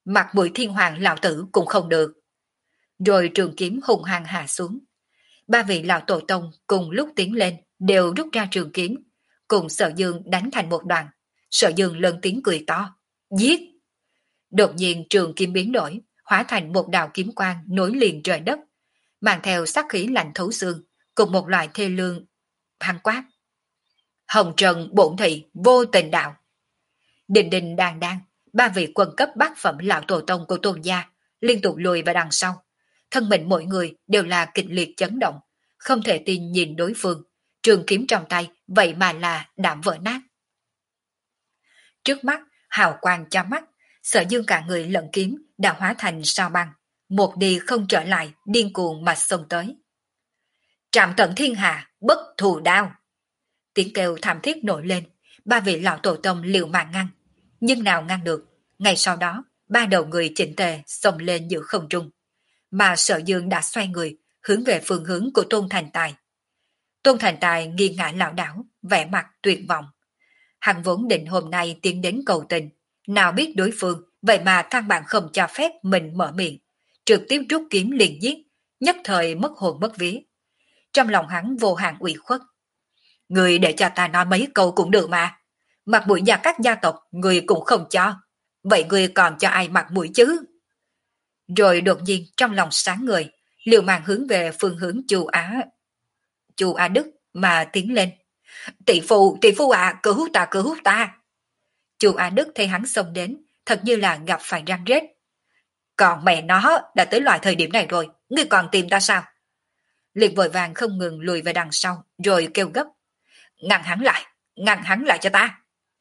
Mặt mũi thiên hoàng lão tử cũng không được. Rồi trường kiếm hung hăng hạ xuống. Ba vị lão tổ tông cùng lúc tiến lên đều rút ra trường kiếm, cùng Sở Dương đánh thành một đoàn. Sở Dương lớn tiếng cười to. Giết! Đột nhiên trường kiếm biến đổi, hóa thành một đạo kiếm quang nối liền trời đất, mang theo sát khí lạnh thấu xương, cùng một loại thê lương hăng quát. Hồng Trần bổn thị vô tình đạo. Đình đình đàn đàn, ba vị quân cấp bát phẩm lão tổ tông của Tôn gia liên tục lùi vào đằng sau. Thân mình mỗi người đều là kịch liệt chấn động, không thể tin nhìn đối phương, trường kiếm trong tay vậy mà là đạm vỡ nát. Trước mắt, hào quang cho mắt, Sở Dương cả người lẫn kiếm đã hóa thành sao băng, một đi không trở lại, điên cuồng mà xông tới. Trạm tận thiên hạ, bất thù đao. Tiếng kêu thảm thiết nổi lên, ba vị lão tổ tông liều mạng ngăn, nhưng nào ngăn được. Ngay sau đó, ba đầu người chỉnh tề xông lên giữa không trung, mà Sở Dương đã xoay người, hướng về phương hướng của Tôn Thành Tài. Tôn Thành Tài nghiêng ngã lảo đảo, vẻ mặt tuyệt vọng. Hắn vốn định hôm nay tiến đến cầu tình, nào biết đối phương vậy mà căn bản không cho phép mình mở miệng, trực tiếp rút kiếm liền giết, nhất thời mất hồn mất vía. Trong lòng hắn vô hạn ủy khuất. Người để cho ta nói mấy câu cũng được mà. Mặt mũi gia các gia tộc người cũng không cho. Vậy người còn cho ai mặt mũi chứ? Rồi đột nhiên trong lòng sáng người, liều mạng hướng về phương hướng Chu Á, Chu Á Đức mà tiến lên. Tỷ phu, tỷ phu à, cứu ta, cứu ta. Chu Á Đức thấy hắn xông đến, thật như là gặp phải răng rết. Còn mẹ nó đã tới loại thời điểm này rồi, ngươi còn tìm ta sao? Liền vội vàng không ngừng lùi về đằng sau, rồi kêu gấp. Ngăn hắn lại, ngăn hắn lại cho ta.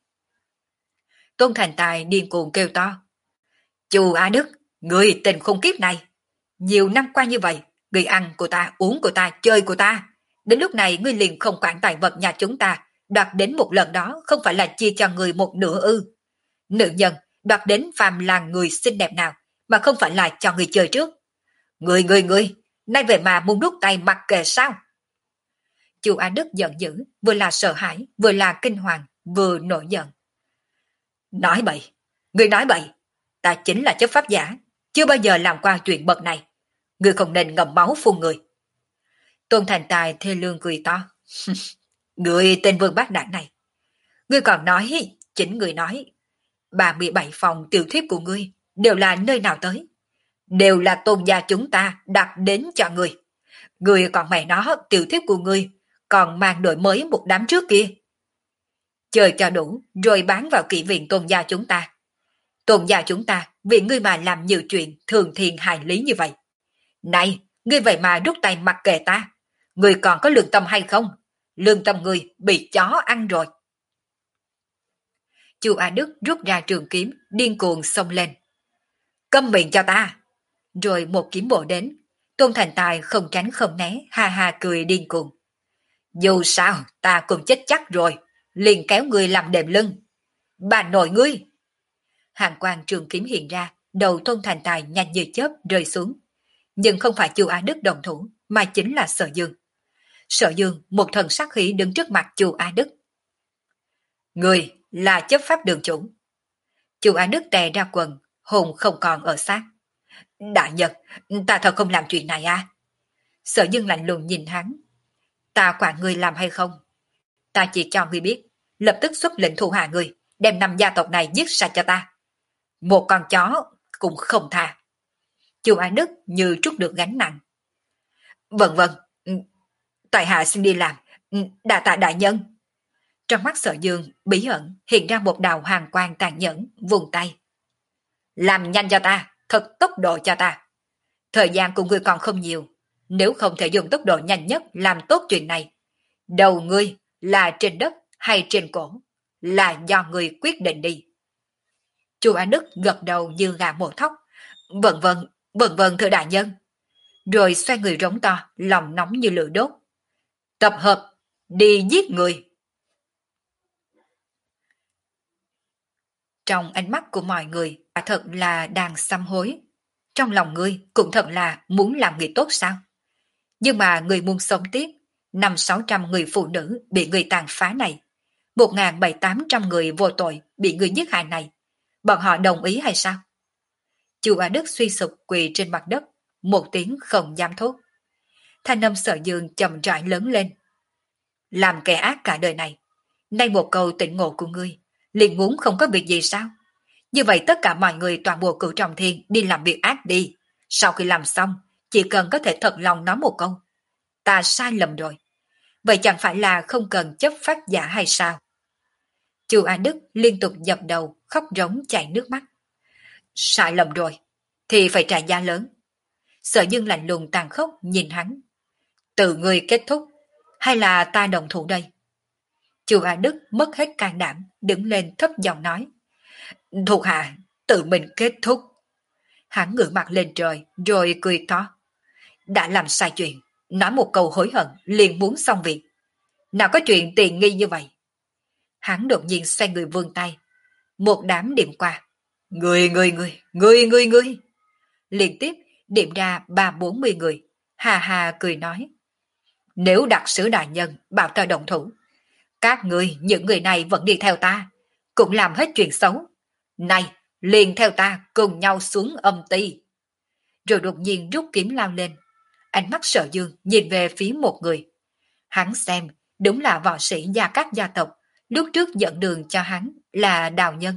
Tôn Thành Tài điên cuồng kêu to. Chu Á Đức, người tình khủng kiếp này. Nhiều năm qua như vậy, người ăn của ta, uống của ta, chơi của ta. Đến lúc này ngươi liền không quản tài vật nhà chúng ta, đoạt đến một lần đó không phải là chia cho người một nửa ư. Nữ nhân đoạt đến phàm làng người xinh đẹp nào mà không phải là cho người chơi trước. Người người người, nay về mà muốn rút tay mặc kệ sao? Chu Á Đức giận dữ, vừa là sợ hãi, vừa là kinh hoàng, vừa nổi giận. Nói bậy, người nói bậy, ta chính là chấp pháp giả, chưa bao giờ làm qua chuyện bậc này. Người không nên ngậm máu phun người. Tôn Thành Tài thê lương cười to. Người tên Vương Bác Đảng này, ngươi còn nói, chính người nói, ba mươi bảy phòng tiểu thiếp của ngươi đều là nơi nào tới? Đều là Tôn gia chúng ta đặt đến cho ngươi. Ngươi còn mẹ nó tiểu thiếp của ngươi còn mang đổi mới một đám trước kia. Chơi cho đủ rồi bán vào kỹ viện Tôn gia chúng ta. Tôn gia chúng ta vì ngươi mà làm nhiều chuyện thường thiên hại lý như vậy. Này, ngươi vậy mà rút tay mặc kệ ta. Ngươi còn có lương tâm hay không? Lương tâm ngươi bị chó ăn rồi. Chu Á Đức rút ra trường kiếm, điên cuồng xông lên. Câm miệng cho ta. Rồi một kiếm bổ đến. Tôn Thành Tài không tránh không né, ha ha cười điên cuồng. Dù sao, ta cũng chết chắc rồi. Liền kéo ngươi làm đệm lưng. Bà nội ngươi. Hàng quang trường kiếm hiện ra, đầu Tôn Thành Tài nhanh như chớp rơi xuống. Nhưng không phải Chu Á Đức đồng thủ, mà chính là Sở Dương. Sở Dương một thần sát khí đứng trước mặt Chu Á Đức. Người là chấp pháp đường chủ. Chu Á Đức tè ra quần, hồn không còn ở xác. Đại Nhật, ta thật không làm chuyện này à? Sở Dương lạnh lùng nhìn hắn. Ta quản người làm hay không? Ta chỉ cho người biết, lập tức xuất lệnh thu hạ người, đem năm gia tộc này giết sạch cho ta. Một con chó cũng không tha. Chu Á Đức như trút được gánh nặng. Vâng vâng, tại hạ xin đi làm, đa tạ đại nhân. Trong mắt Sở Dương bí ẩn hiện ra một đạo hàng quang tàn nhẫn, vùng tay. Làm nhanh cho ta, thật tốc độ cho ta. Thời gian của ngươi còn không nhiều, nếu không thể dùng tốc độ nhanh nhất làm tốt chuyện này. Đầu ngươi là trên đất hay trên cổ, là do ngươi quyết định đi. Chu Á Đức gật đầu như gà mổ thóc. Vâng vâng, vâng vâng thưa đại nhân. Rồi xoay người rống to, lòng nóng như lửa đốt. Tập hợp, đi giết người. Trong ánh mắt của mọi người, thật là đang sám hối. Trong lòng ngươi cũng thật là muốn làm người tốt sao? Nhưng mà người muốn sống tiếp, năm sáu trăm người phụ nữ bị người tàn phá này, một ngàn bảy tám trăm người vô tội bị người giết hại này, bọn họ đồng ý hay sao? Chu Á Đức suy sụp quỳ trên mặt đất, một tiếng không dám thốt. Thanh âm Sở Dương chậm rãi lớn lên. Làm kẻ ác cả đời này, nay một câu tỉnh ngộ của ngươi, liền muốn không có việc gì sao? Như vậy tất cả mọi người toàn bộ cửu trọng thiên đi làm việc ác đi. Sau khi làm xong, chỉ cần có thể thật lòng nói một câu. Ta sai lầm rồi. Vậy chẳng phải là không cần chấp pháp giả hay sao? Chu Á Đức liên tục dập đầu, khóc rống chảy nước mắt. Sai lầm rồi, thì phải trả giá lớn. Sở Dương lạnh lùng tàn khốc nhìn hắn. Tự ngươi kết thúc, hay là ta đồng thủ đây? Chu Á Đức mất hết can đảm, đứng lên thấp giọng nói. Thuộc hạ, tự mình kết thúc. Hắn ngửa mặt lên trời, rồi cười to. Đã làm sai chuyện, nói một câu hối hận, liền muốn xong việc. Nào có chuyện tiền nghi như vậy? Hắn đột nhiên xoay người vươn tay. Một đám điểm qua. Người, người, người, người, người, người. Liên tiếp điểm ra ba bốn mươi người. Hà hà cười nói. Nếu đặc sứ đại nhân bảo ta đồng thủ, các người, những người này vẫn đi theo ta, cũng làm hết chuyện xấu. Này, liền theo ta cùng nhau xuống âm ti. Rồi đột nhiên rút kiếm lao lên. Ánh mắt Sở Dương nhìn về phía một người. Hắn xem, đúng là võ sĩ gia các gia tộc, lúc trước dẫn đường cho hắn là Đào Nhân.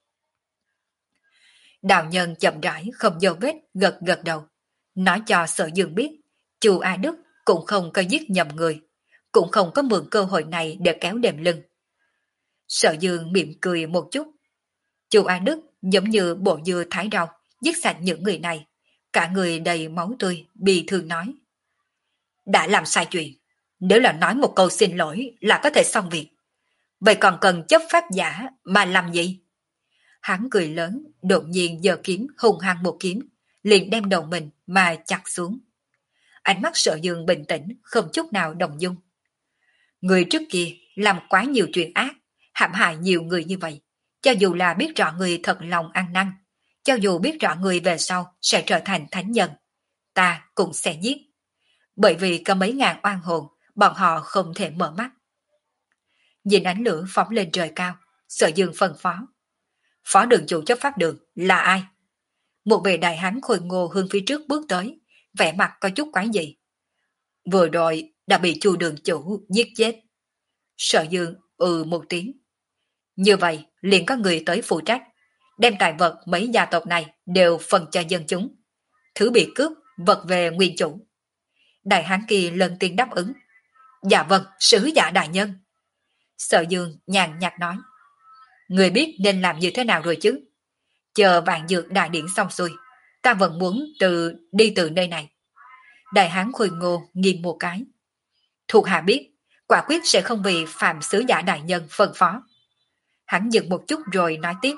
Đào Nhân chậm rãi không dấu vết gật gật đầu, nói cho Sở Dương biết, Chu Á Đức cũng không có giết nhầm người, cũng không có mượn cơ hội này để kéo đệm lưng. Sở Dương mỉm cười một chút. Chu Á Đức giống như bộ dưa thái rau, giết sạch những người này, cả người đầy máu tươi, bị thương nói. Đã làm sai chuyện, nếu là nói một câu xin lỗi là có thể xong việc. Vậy còn cần chấp pháp giả mà làm gì? Hắn cười lớn, đột nhiên giơ kiếm hung hăng một kiếm, liền đem đầu mình mà chặt xuống. Ánh mắt Sở Dương bình tĩnh, không chút nào đồng dung. Người trước kia làm quá nhiều chuyện ác, hãm hại nhiều người như vậy. Cho dù là biết rõ người thật lòng ăn năn, cho dù biết rõ người về sau sẽ trở thành thánh nhân, ta cũng sẽ giết. Bởi vì có mấy ngàn oan hồn, bọn họ không thể mở mắt. Nhìn ánh lửa phóng lên trời cao, Sở Dương phân phó. Phó đường chủ chấp pháp đường là ai? Một vị đại hán khôi ngô hướng phía trước bước tới, vẻ mặt có chút quái dị. Vừa rồi đã bị Chu đường chủ giết chết. Sở Dương ừ một tiếng. Như vậy liền có người tới phụ trách, đem tài vật mấy gia tộc này đều phân cho dân chúng. Thứ bị cướp, vật về nguyên chủ. Đại hán kia lần tiên đáp ứng. Dạ vâng, sứ giả đại nhân. Sở Dương nhàn nhạt nói. Người biết nên làm như thế nào rồi chứ? Chờ vạn dược đại điển xong xuôi, ta vẫn muốn từ đi từ nơi này. Đại hán khôi ngô nghiêm một cái. Thuộc hạ biết, quả quyết sẽ không vì phạm sứ giả đại nhân phân phó. Hắn dừng một chút rồi nói tiếp.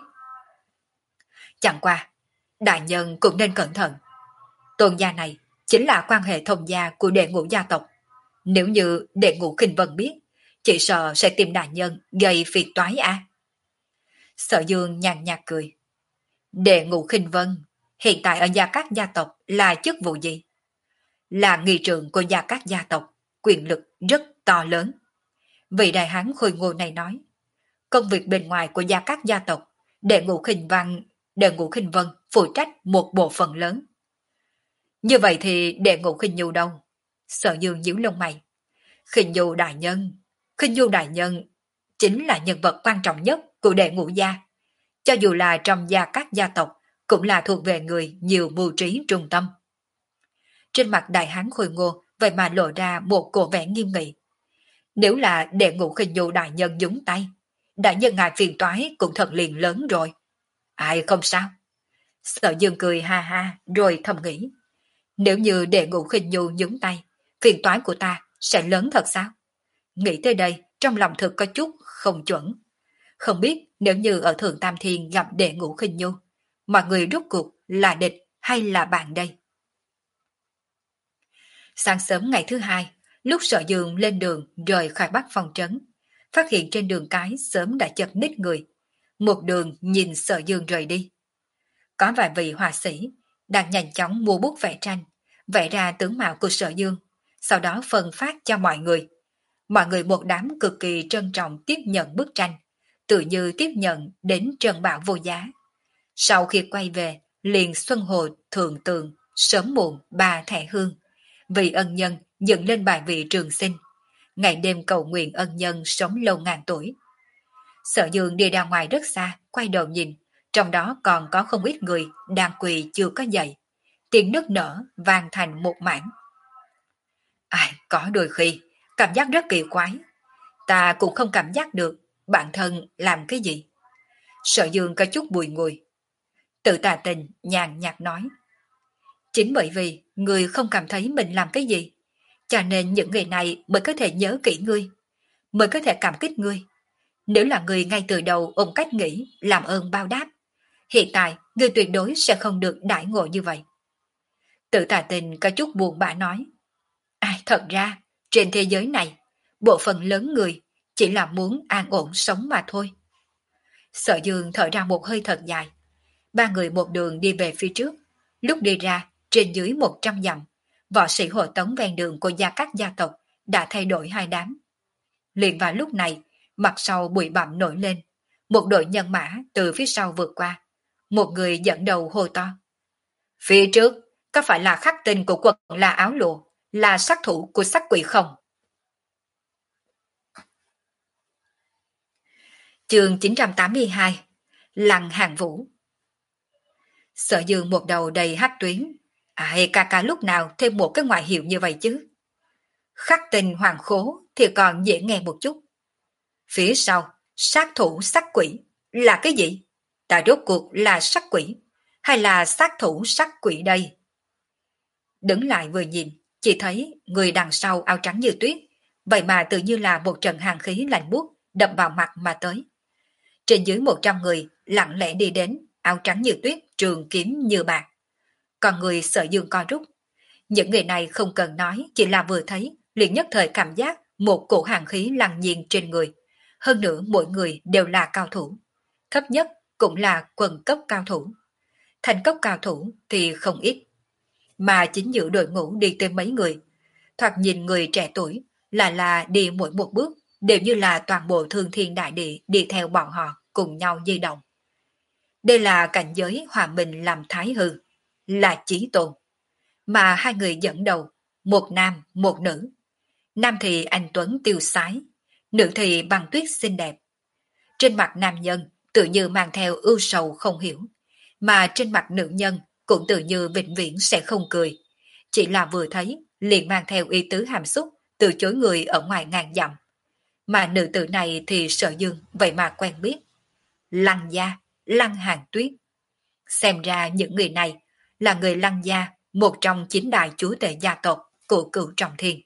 Chẳng qua, đại nhân cũng nên cẩn thận. Tôn gia này chính là quan hệ thông gia của đệ ngũ gia tộc. Nếu như đệ ngũ Khinh Vân biết, chỉ sợ sẽ tìm đại nhân gây phiền toái à. Sở Dương nhàn nhạt cười. Đệ ngũ Khinh Vân hiện tại ở gia các gia tộc là chức vụ gì? Là nghị trưởng của gia các gia tộc, quyền lực rất to lớn. Vị đại hán khôi ngô này nói, công việc bên ngoài của gia các gia tộc, đệ ngũ Khinh Văn, đệ ngũ Khinh Vân phụ trách một bộ phận lớn. Như vậy thì đệ ngũ Khinh Nhu đâu? Sở Dương nhíu lông mày. Khinh Nhu đại nhân, Khinh Nhu đại nhân chính là nhân vật quan trọng nhất của đệ ngũ gia. Cho dù là trong gia các gia tộc, cũng là thuộc về người nhiều mưu trí trung tâm. Trên mặt đại hán khôi ngô vậy mà lộ ra một cổ vẻ nghiêm nghị. Nếu là đệ ngũ Khinh Nhu đại nhân nhúng tay, đại nhân ngài phiền toái cũng thật liền lớn rồi. Ai không sao. Sở Dương cười ha ha rồi thầm nghĩ. Nếu như đệ ngũ Khinh Nhu nhúng tay, phiền toái của ta sẽ lớn thật sao? Nghĩ tới đây, trong lòng thực có chút không chuẩn. Không biết nếu như ở Thượng Tam Thiên gặp đệ ngũ Khinh Nhu, mọi người rốt cuộc là địch hay là bạn đây? Sáng sớm ngày thứ hai, lúc Sở Dương lên đường rời khỏi Bắc Phong trấn, phát hiện trên đường cái sớm đã chật ních người. Một đường nhìn Sở Dương rời đi. Có vài vị họa sĩ đang nhanh chóng mua bút vẽ tranh, vẽ ra tướng mạo của Sở Dương, sau đó phân phát cho mọi người. Mọi người một đám cực kỳ trân trọng tiếp nhận bức tranh, tự như tiếp nhận đến trân bảo vô giá. Sau khi quay về, liền xuân hồ thượng tường, sớm muộn ba thẻ hương, vì ân nhân dựng lên bài vị trường sinh, ngày đêm cầu nguyện ân nhân sống lâu ngàn tuổi. Sở Dương đi ra ngoài rất xa, quay đầu nhìn, trong đó còn có không ít người đang quỳ chưa có dậy, tiếng nức nở vang thành một mảng. Ai, có đôi khi, cảm giác rất kỳ quái, ta cũng không cảm giác được bản thân làm cái gì. Sở Dương có chút bùi ngùi. Tự Tà Tình nhàn nhạt nói, chính bởi vì người không cảm thấy mình làm cái gì, cho nên những người này mới có thể nhớ kỹ ngươi, mới có thể cảm kích ngươi. Nếu là người ngay từ đầu ôm cách nghĩ làm ơn báo đáp, hiện tại ngươi tuyệt đối sẽ không được đãi ngộ như vậy. Tự Tà Tình có chút buồn bã nói, ai, thật ra trên thế giới này, bộ phận lớn người chỉ là muốn an ổn sống mà thôi. Sở Dương thở ra một hơi thật dài. Ba người một đường đi về phía trước. Lúc đi ra, trên dưới một trăm dặm, võ sĩ hộ tống ven đường của gia các gia tộc đã thay đổi hai đám. Liền vào lúc này, mặt sau bụi bặm nổi lên. Một đội nhân mã từ phía sau vượt qua. Một người dẫn đầu hô to. Phía trước, có phải là khắc tinh của quận là áo lụa, là sát thủ của sắc quỷ không? Chương chín trăm tám mươi hai, Lăng Hàng Vũ. Sở Dương một đầu đầy hắc tuyến. Ai ca ca lúc nào thêm một cái ngoại hiệu như vậy chứ? Khắc tinh hoàng khố thì còn dễ nghe một chút. Phía sau, sát thủ sắc quỷ là cái gì? Ta rốt cuộc là sắc quỷ hay là sát thủ sắc quỷ đây? Đứng lại vừa nhìn, chỉ thấy người đằng sau áo trắng như tuyết, vậy mà tự như là một trận hàn khí lạnh buốt đập vào mặt mà tới. Trên dưới một trăm người lặng lẽ đi đến, áo trắng như tuyết, trường kiếm như bạc. Còn người Sở Dương co rút. Những người này không cần nói, chỉ là vừa thấy, liền nhất thời cảm giác một cổ hàn khí lăng nhiên trên người. Hơn nữa mỗi người đều là cao thủ. Thấp nhất cũng là quần cấp cao thủ. Thành cấp cao thủ thì không ít. Mà chính giữa đội ngũ đi tới mấy người. Thoạt nhìn người trẻ tuổi là là đi mỗi một bước đều như là toàn bộ thương thiên đại địa đi theo bọn họ cùng nhau di động. Đây là cảnh giới hòa mình làm thái hư, là chí tôn. Mà hai người dẫn đầu, một nam, một nữ. Nam thì anh tuấn tiêu sái, nữ thì băng tuyết xinh đẹp. Trên mặt nam nhân tự như mang theo ưu sầu không hiểu, mà trên mặt nữ nhân cũng tự như vĩnh viễn sẽ không cười. Chỉ là vừa thấy, liền mang theo ý tứ hàm xúc, từ chối người ở ngoài ngàn dặm. Mà nữ tử này thì Sở Dương vậy mà quen biết. Lăng gia, Lăng Hàn Tuyết. Xem ra những người này là người Lăng gia, một trong chín đại chúa tể gia tộc của Cửu Trọng Thiên.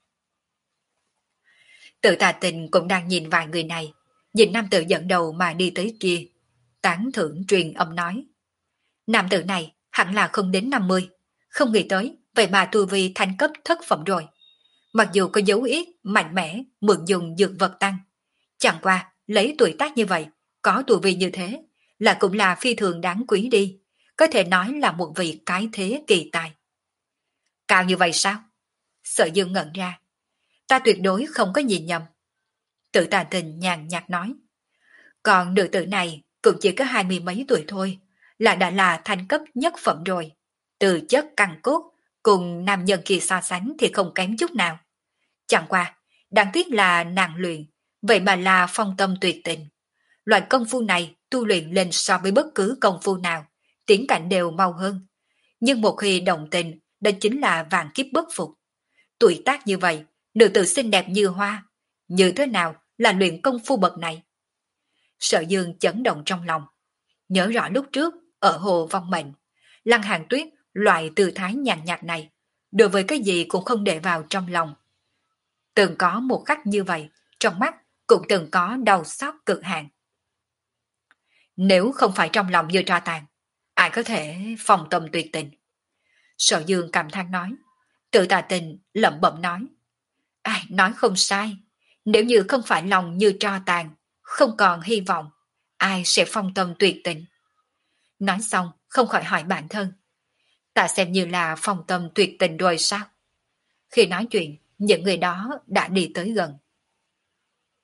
Tự Tà Tình cũng đang nhìn vài người này, nhìn nam tử dẫn đầu mà đi tới kia, tán thưởng truyền âm nói. Nam tử này hẳn là không đến năm mươi, không nghĩ tới, vậy mà tu vi thành cấp thất phẩm rồi. Mặc dù có dấu ít, mạnh mẽ, mượn dùng dược vật tăng. Chẳng qua, lấy tuổi tác như vậy, có tu vi như thế, là cũng là phi thường đáng quý đi. Có thể nói là một vị cái thế kỳ tài. Cao như vậy sao? Sở Dương ngẩn ra. Ta tuyệt đối không có nhìn nhầm. Tự Tà Tình nhàn nhạt nói. Còn nữ tử này cũng chỉ có hai mươi mấy tuổi thôi, là đã là thành cấp nhất phẩm rồi. Từ chất căn cốt, cùng nam nhân kia so sánh thì không kém chút nào. Chẳng qua, đáng tiếc là nàng luyện, vậy mà là phong tâm tuyệt tình. Loại công phu này tu luyện lên so với bất cứ công phu nào, tiến cảnh đều mau hơn. Nhưng một khi động tình, đó chính là vạn kiếp bất phục. Tuổi tác như vậy, nữ tử xinh đẹp như hoa, như thế nào là luyện công phu bậc này? Sở Dương chấn động trong lòng. Nhớ rõ lúc trước, ở Hồ Vong Mệnh, Lăng Hàn Tuyết loại tư thái nhàn nhạt này, đối với cái gì cũng không để vào trong lòng. Từng có một khắc như vậy, trong mắt cũng từng có đau xót cực hạn. Nếu không phải trong lòng như tro tàn, ai có thể phòng tâm tuyệt tình? Sở Dương cảm than nói. Tự Tà Tình lẩm bẩm nói. Ai nói không sai, nếu như không phải lòng như tro tàn, không còn hy vọng, ai sẽ phong tâm tuyệt tình? Nói xong không khỏi hỏi bản thân. Ta xem như là phong tâm tuyệt tình rồi sao? Khi nói chuyện, những người đó đã đi tới gần.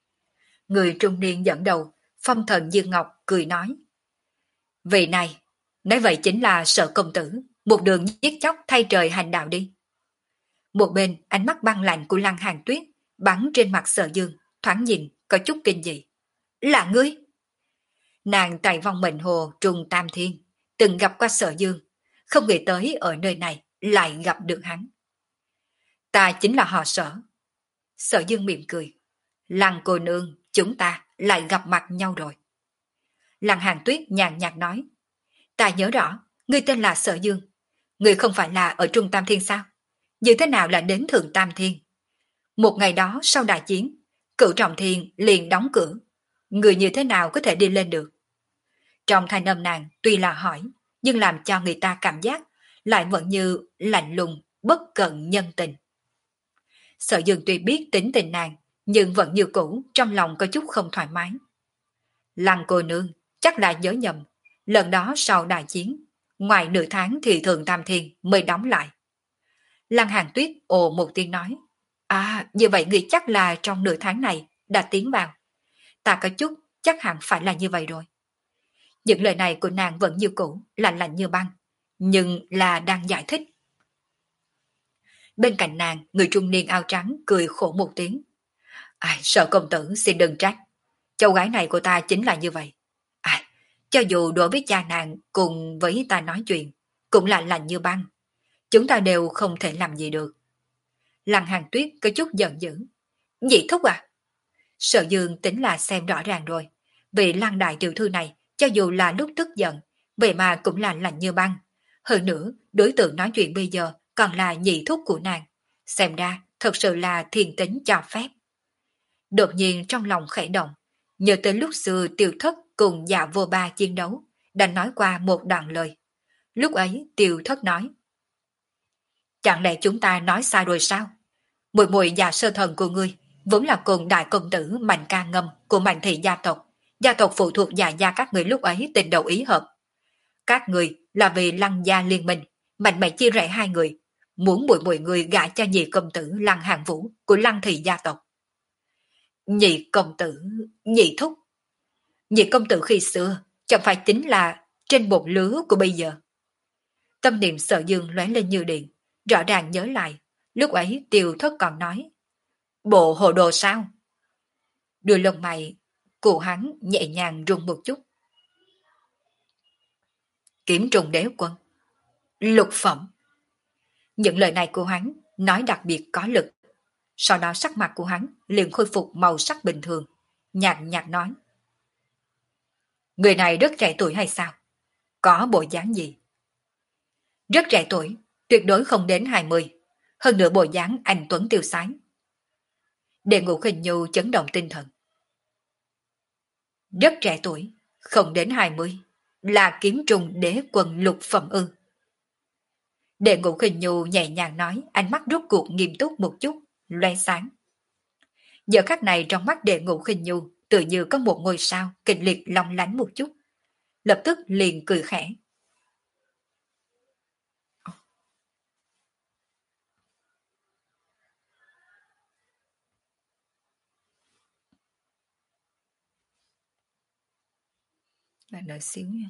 Người trung niên dẫn đầu, phong thần Dương Ngọc cười nói. Vị này, Nói vậy chính là sợ công tử, một đường giết chóc thay trời hành đạo đi. Một bên ánh mắt băng lạnh của Lăng Hàn Tuyết bắn trên mặt Sở Dương, thoáng nhìn có chút kinh dị. Là ngươi? Nàng tại vong mệnh hồ trùng Tam Thiên, từng gặp qua Sở Dương, không nghĩ tới ở nơi này lại gặp được hắn. Ta chính là họ Sở. Sở Dương mỉm cười. Lăng cô nương, chúng ta lại gặp mặt nhau rồi. Lăng Hàn Tuyết nhàn nhạt nói. Ta nhớ rõ, ngươi tên là Sở Dương. Ngươi không phải là ở Trung Tam Thiên sao? Như thế nào là đến Thượng Tam Thiên? Một ngày đó sau đại chiến, Cửu Trọng Thiên liền đóng cửa. Người như thế nào có thể đi lên được? Trong thanh âm nàng tuy là hỏi, nhưng làm cho người ta cảm giác lại vẫn như lạnh lùng, bất cận nhân tình. Sở Dương tuy biết tính tình nàng, nhưng vẫn như cũ trong lòng có chút không thoải mái. Lăng cô nương chắc là nhớ nhầm, lần đó sau đại chiến, ngoài nửa tháng thì Thượng Tam Thiên mới đóng lại. Lăng Hàn Tuyết ồ một tiếng nói, à như vậy người chắc là trong nửa tháng này đã tiến vào. Ta có chút chắc hẳn phải là như vậy rồi. Những lời này của nàng vẫn như cũ, lạnh lạnh như băng, nhưng là đang giải thích. Bên cạnh nàng, người trung niên áo trắng cười khổ một tiếng. Ai, sợ công tử xin đừng trách. Cháu gái này của ta chính là như vậy. Ai, cho dù đối với cha nàng cùng với ta nói chuyện, cũng là lạnh như băng. Chúng ta đều không thể làm gì được. Lăng Hàn Tuyết có chút giận dữ. Nhị thúc à? Sở Dương tính là xem rõ ràng rồi. Vì Lăng đại tiểu thư này, cho dù là lúc tức giận, vậy mà cũng là lạnh như băng. Hơn nữa, đối tượng nói chuyện bây giờ còn là nhị thúc của nàng. Xem ra, thật sự là thiên tính cho phép. Đột nhiên trong lòng khẽ động, nhớ tới lúc xưa Tiêu Thất cùng Dạ Vô Ba chiến đấu, đã nói qua một đoạn lời. Lúc ấy Tiêu Thất nói, chẳng lẽ chúng ta nói sai rồi sao? Muội muội Dạ Sơ Thần của ngươi vốn là cùng đại công tử Mạnh Ca Ngâm của Mạnh thị gia tộc, gia tộc phụ thuộc Dạ gia các người lúc ấy tình đầu ý hợp. Các người là vì Lăng gia liên minh, mạnh mẽ chia rẽ hai người, muốn muội muội người gả cho nhị công tử Lăng Hàn Vũ của Lăng thị gia tộc. Nhị công tử, nhị thúc. Nhị công tử khi xưa chẳng phải chính là trên một lứa của bây giờ. Tâm niệm Sở Dương lóe lên như điện, rõ ràng nhớ lại, lúc ấy Tiêu Thất còn nói, bộ hồ đồ sao? Đuôi lông mày của hắn nhẹ nhàng rung một chút. Kiếm trùng đế quân, lục phẩm. Những lời này của hắn nói đặc biệt có lực. Sau đó sắc mặt của hắn liền khôi phục màu sắc bình thường, nhạt nhạt nói. Người này rất trẻ tuổi hay sao? Có bộ dáng gì? Rất trẻ tuổi, tuyệt đối không đến hai mươi, hơn nữa bộ dáng anh tuấn tiêu sái. Đệ Ngũ Khinh Nhu chấn động tinh thần. Rất trẻ tuổi, không đến hai mươi, là kiếm trùng đế quân lục phẩm ư? Đệ Ngũ Khinh Nhu nhẹ nhàng nói, ánh mắt rốt cuộc nghiêm túc một chút, loe sáng. Giờ khắc này trong mắt Đệ Ngũ Khinh Nhu tự như có một ngôi sao kịch liệt long lánh một chút, lập tức liền cười khẽ. Bạn đợi xíu nha.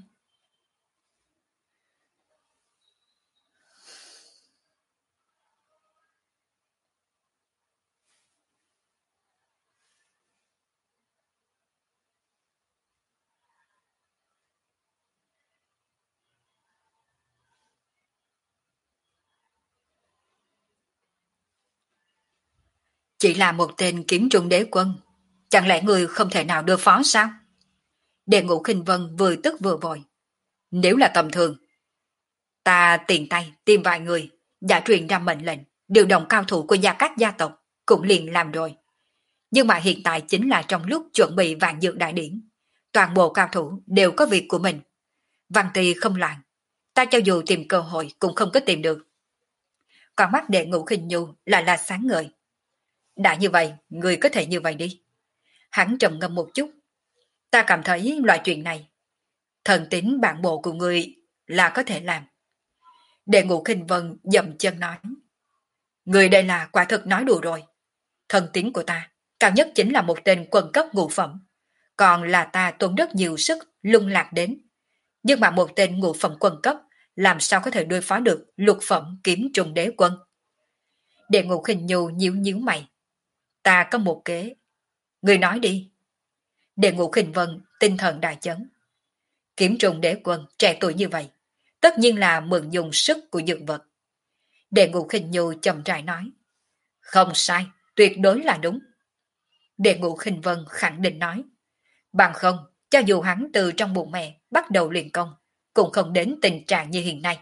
Chỉ là một tên kiếm trung đế quân, chẳng lẽ người không thể nào đưa phó sao? Đệ Ngũ Khinh Vân vừa tức vừa vội. Nếu là tầm thường, ta tiền tay tìm vài người, đã truyền ra mệnh lệnh, điều động cao thủ của gia các gia tộc, cũng liền làm rồi. Nhưng mà hiện tại chính là trong lúc chuẩn bị vạn dược đại điển, toàn bộ cao thủ đều có việc của mình. Văn tỳ không loạn, ta cho dù tìm cơ hội cũng không có tìm được. Còn mắt Đệ Ngũ Khinh Nhu lại là sáng ngời. Đã như vậy, người có thể như vậy đi. Hắn trầm ngâm một chút. Ta cảm thấy loại chuyện này, thần tính bản bộ của người là có thể làm. Đệ Ngũ Khinh Vân dậm chân nói. Người đây là quả thực nói đùa rồi. Thần tính của ta, cao nhất chính là một tên quân cấp ngũ phẩm. Còn là ta tốn rất nhiều sức lung lạc đến. Nhưng mà một tên ngũ phẩm quân cấp làm sao có thể đối phó được lục phẩm kiếm trùng đế quân? Đệ Ngũ Khinh Nhu nhíu nhíu mày. Ta có một kế. Người nói đi. Đệ Ngũ Khinh Vân tinh thần đại chấn. Kiếm trùng đế quân trẻ tuổi như vậy, tất nhiên là mượn dùng sức của dược vật. Đệ Ngũ Khinh Nhu chậm rãi nói. Không sai, tuyệt đối là đúng. Đệ Ngũ Khinh Vân khẳng định nói. Bằng không, cho dù hắn từ trong bụng mẹ bắt đầu luyện công, cũng không đến tình trạng như hiện nay.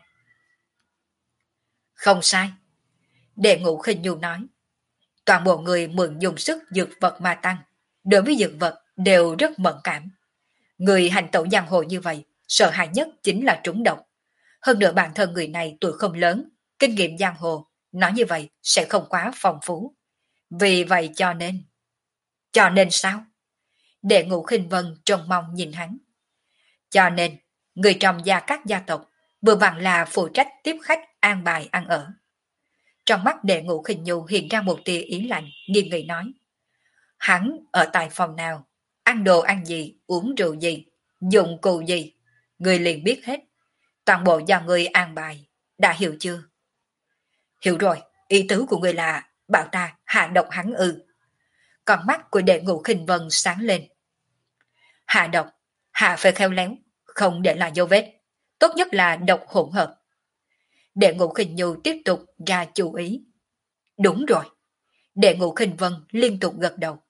Không sai. Đệ Ngũ Khinh Nhu nói. Toàn bộ người mượn dùng sức dược vật mà tăng, đối với dược vật đều rất mẫn cảm. Người hành tẩu giang hồ như vậy, sợ hãi nhất chính là trúng độc. Hơn nữa bản thân người này tuổi không lớn, kinh nghiệm giang hồ, nói như vậy sẽ không quá phong phú. Vì vậy cho nên... Cho nên sao? Đệ Ngũ Khinh Vân trông mong nhìn hắn. Cho nên, người trong gia các gia tộc vừa vặn là phụ trách tiếp khách an bài ăn ở. Trong mắt Đệ Ngũ Khinh Nhu hiện ra một tia ý lạnh, nghiêm nghị nói. Hắn ở tại phòng nào, ăn đồ ăn gì, uống rượu gì, dụng cụ gì, người liền biết hết. Toàn bộ do người an bài, đã hiểu chưa? Hiểu rồi, ý tứ của người là bảo ta hạ độc hắn ư. Con mắt của Đệ Ngũ Khinh Vân sáng lên. Hạ độc, hạ phải khéo léo, không để lại dấu vết. Tốt nhất là độc hỗn hợp. Đệ Ngũ Khinh Nhu tiếp tục ra chú ý. Đúng rồi. Đệ Ngũ Khinh Vân liên tục gật đầu.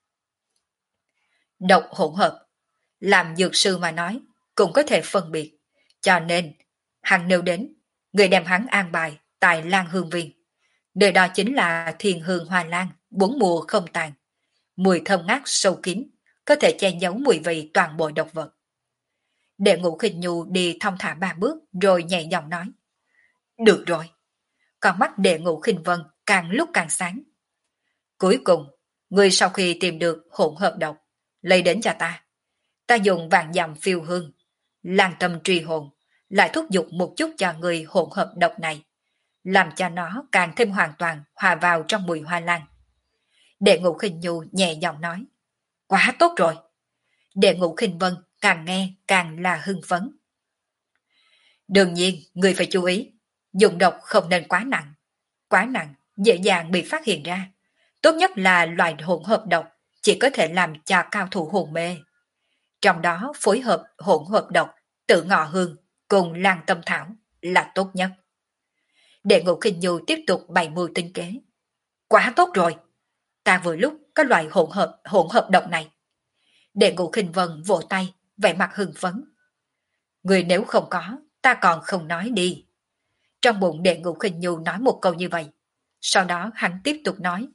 Độc hỗn hợp, làm dược sư mà nói, cũng có thể phân biệt. Cho nên, hắn nêu đến, người đem hắn an bài tại Lan Hương Viên. Nơi đó chính là Thiên Hương Hoa Lan, bốn mùa không tàn. Mùi thơm ngát sâu kín, có thể che giấu mùi vị toàn bộ độc vật. Đệ Ngũ Khinh Nhu đi thong thả ba bước rồi nhẹ giọng nói. Được rồi. Con mắt Đệ Ngũ Khinh Vân càng lúc càng sáng. Cuối cùng, người sau khi tìm được hỗn hợp độc, lấy đến cho ta. Ta dùng vàng dặm phiêu hương, lan tâm truy hồn, lại thúc giục một chút cho người hỗn hợp độc này, làm cho nó càng thêm hoàn toàn hòa vào trong mùi hoa lan. Đệ Ngũ Khinh Nhu nhẹ giọng nói. Quá tốt rồi. Đệ Ngũ Khinh Vân càng nghe càng là hưng phấn. Đương nhiên, người phải chú ý, dùng độc không nên quá nặng. Quá nặng, dễ dàng bị phát hiện ra. Tốt nhất là loại hỗn hợp độc, chỉ có thể làm cho cao thủ hồn mê. Trong đó phối hợp hỗn hợp độc, tự ngọ hương cùng lan tâm thảo là tốt nhất. Đệ Ngũ Khinh Nhu tiếp tục bày mưu tinh kế. Quá tốt rồi. Ta vừa lúc có loại hỗn hợp hỗn hợp độc này. Đệ Ngũ Khinh Vân vỗ tay, vẻ mặt hưng phấn. Người nếu không có, ta còn không nói đi. Trong bụng Đệ Ngũ Khinh Nhu nói một câu như vậy. Sau đó hắn tiếp tục nói.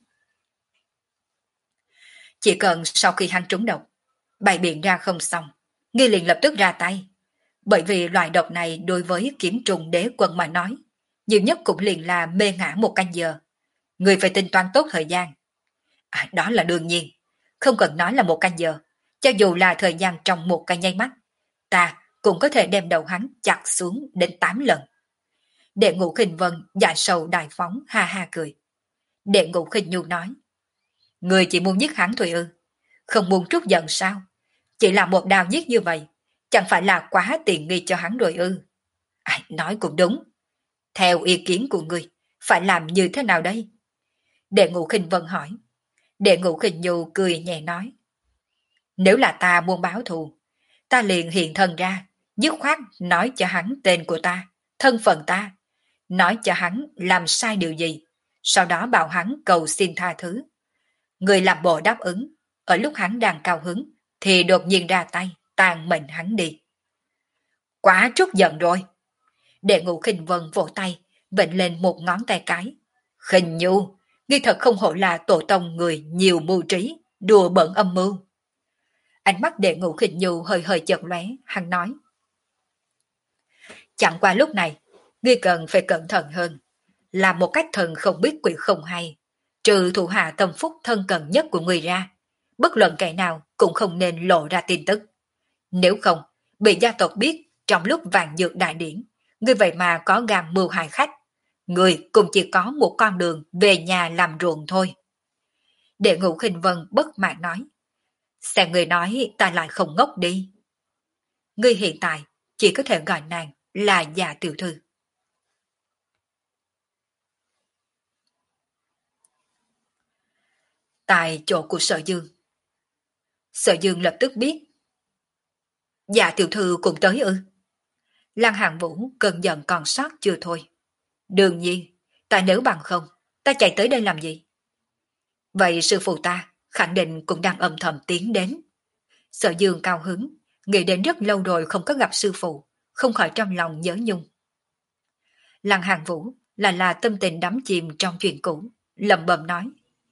Chỉ cần sau khi hắn trúng độc, bày biện ra không xong, ngươi liền lập tức ra tay. Bởi vì loại độc này đối với kiếm trùng đế quân mà nói, nhiều nhất cũng liền là mê ngã một canh giờ. Ngươi phải tính toán tốt thời gian. À, đó là đương nhiên. Không cần nói là một canh giờ. Cho dù là thời gian trong một cái nháy mắt, ta cũng có thể đem đầu hắn chặt xuống đến tám lần. Đệ Ngũ Khinh Vân dạ sầu đại phóng ha ha cười. Đệ Ngũ Khinh Nhu nói. Người chỉ muốn giết hắn thôi ư? Không muốn trút giận sao? Chỉ là một đao giết như vậy, chẳng phải là quá tiện nghi cho hắn rồi ư? À, nói cũng đúng. Theo ý kiến của người, phải làm như thế nào đây? Đệ Ngũ Khinh Vân hỏi. Đệ Ngũ Khinh Nhu cười nhẹ nói. Nếu là ta muốn báo thù, ta liền hiện thân ra, dứt khoát nói cho hắn tên của ta, thân phận ta, nói cho hắn làm sai điều gì, sau đó bảo hắn cầu xin tha thứ. Người làm bộ đáp ứng, ở lúc hắn đang cao hứng, thì đột nhiên ra tay, tàn mệnh hắn đi. Quá trút giận rồi. Đệ Ngũ Khinh Vân vỗ tay, vịnh lên một ngón tay cái. Khinh Nhu, ngươi thật không hổ là tổ tông người nhiều mưu trí, đùa bẩn âm mưu. Ánh mắt Đệ Ngũ Khinh Nhu hơi hơi chợt lóe, hắn nói. Chẳng qua lúc này, ngươi cần phải cẩn thận hơn, làm một cách thần không biết quỷ không hay, trừ thủ hạ tâm phúc thân cận nhất của người ra, bất luận kẻ nào cũng không nên lộ ra tin tức. Nếu không, bị gia tộc biết trong lúc vàng dược đại điển, ngươi vậy mà có gan mưu hại khách, người cũng chỉ có một con đường về nhà làm ruộng thôi. Đệ Ngũ Khinh Vân bất mãn nói. Xem người nói ta lại không ngốc đi. Ngươi hiện tại chỉ có thể gọi nàng là Dạ tiểu thư. Tại chỗ của Sở Dương, Sở Dương lập tức biết. Dạ tiểu thư cũng tới ư? Lăng Hàn Vũ cơn giận còn sót chưa thôi. Đương nhiên, ta nếu bằng không, ta chạy tới đây làm gì? Vậy sư phụ ta khẳng định cũng đang âm thầm tiến đến. Sở Dương cao hứng, nghĩ đến rất lâu rồi không có gặp sư phụ, không khỏi trong lòng nhớ nhung. Lăng Hàn Vũ là là tâm tình đắm chìm trong chuyện cũ, lẩm bẩm nói.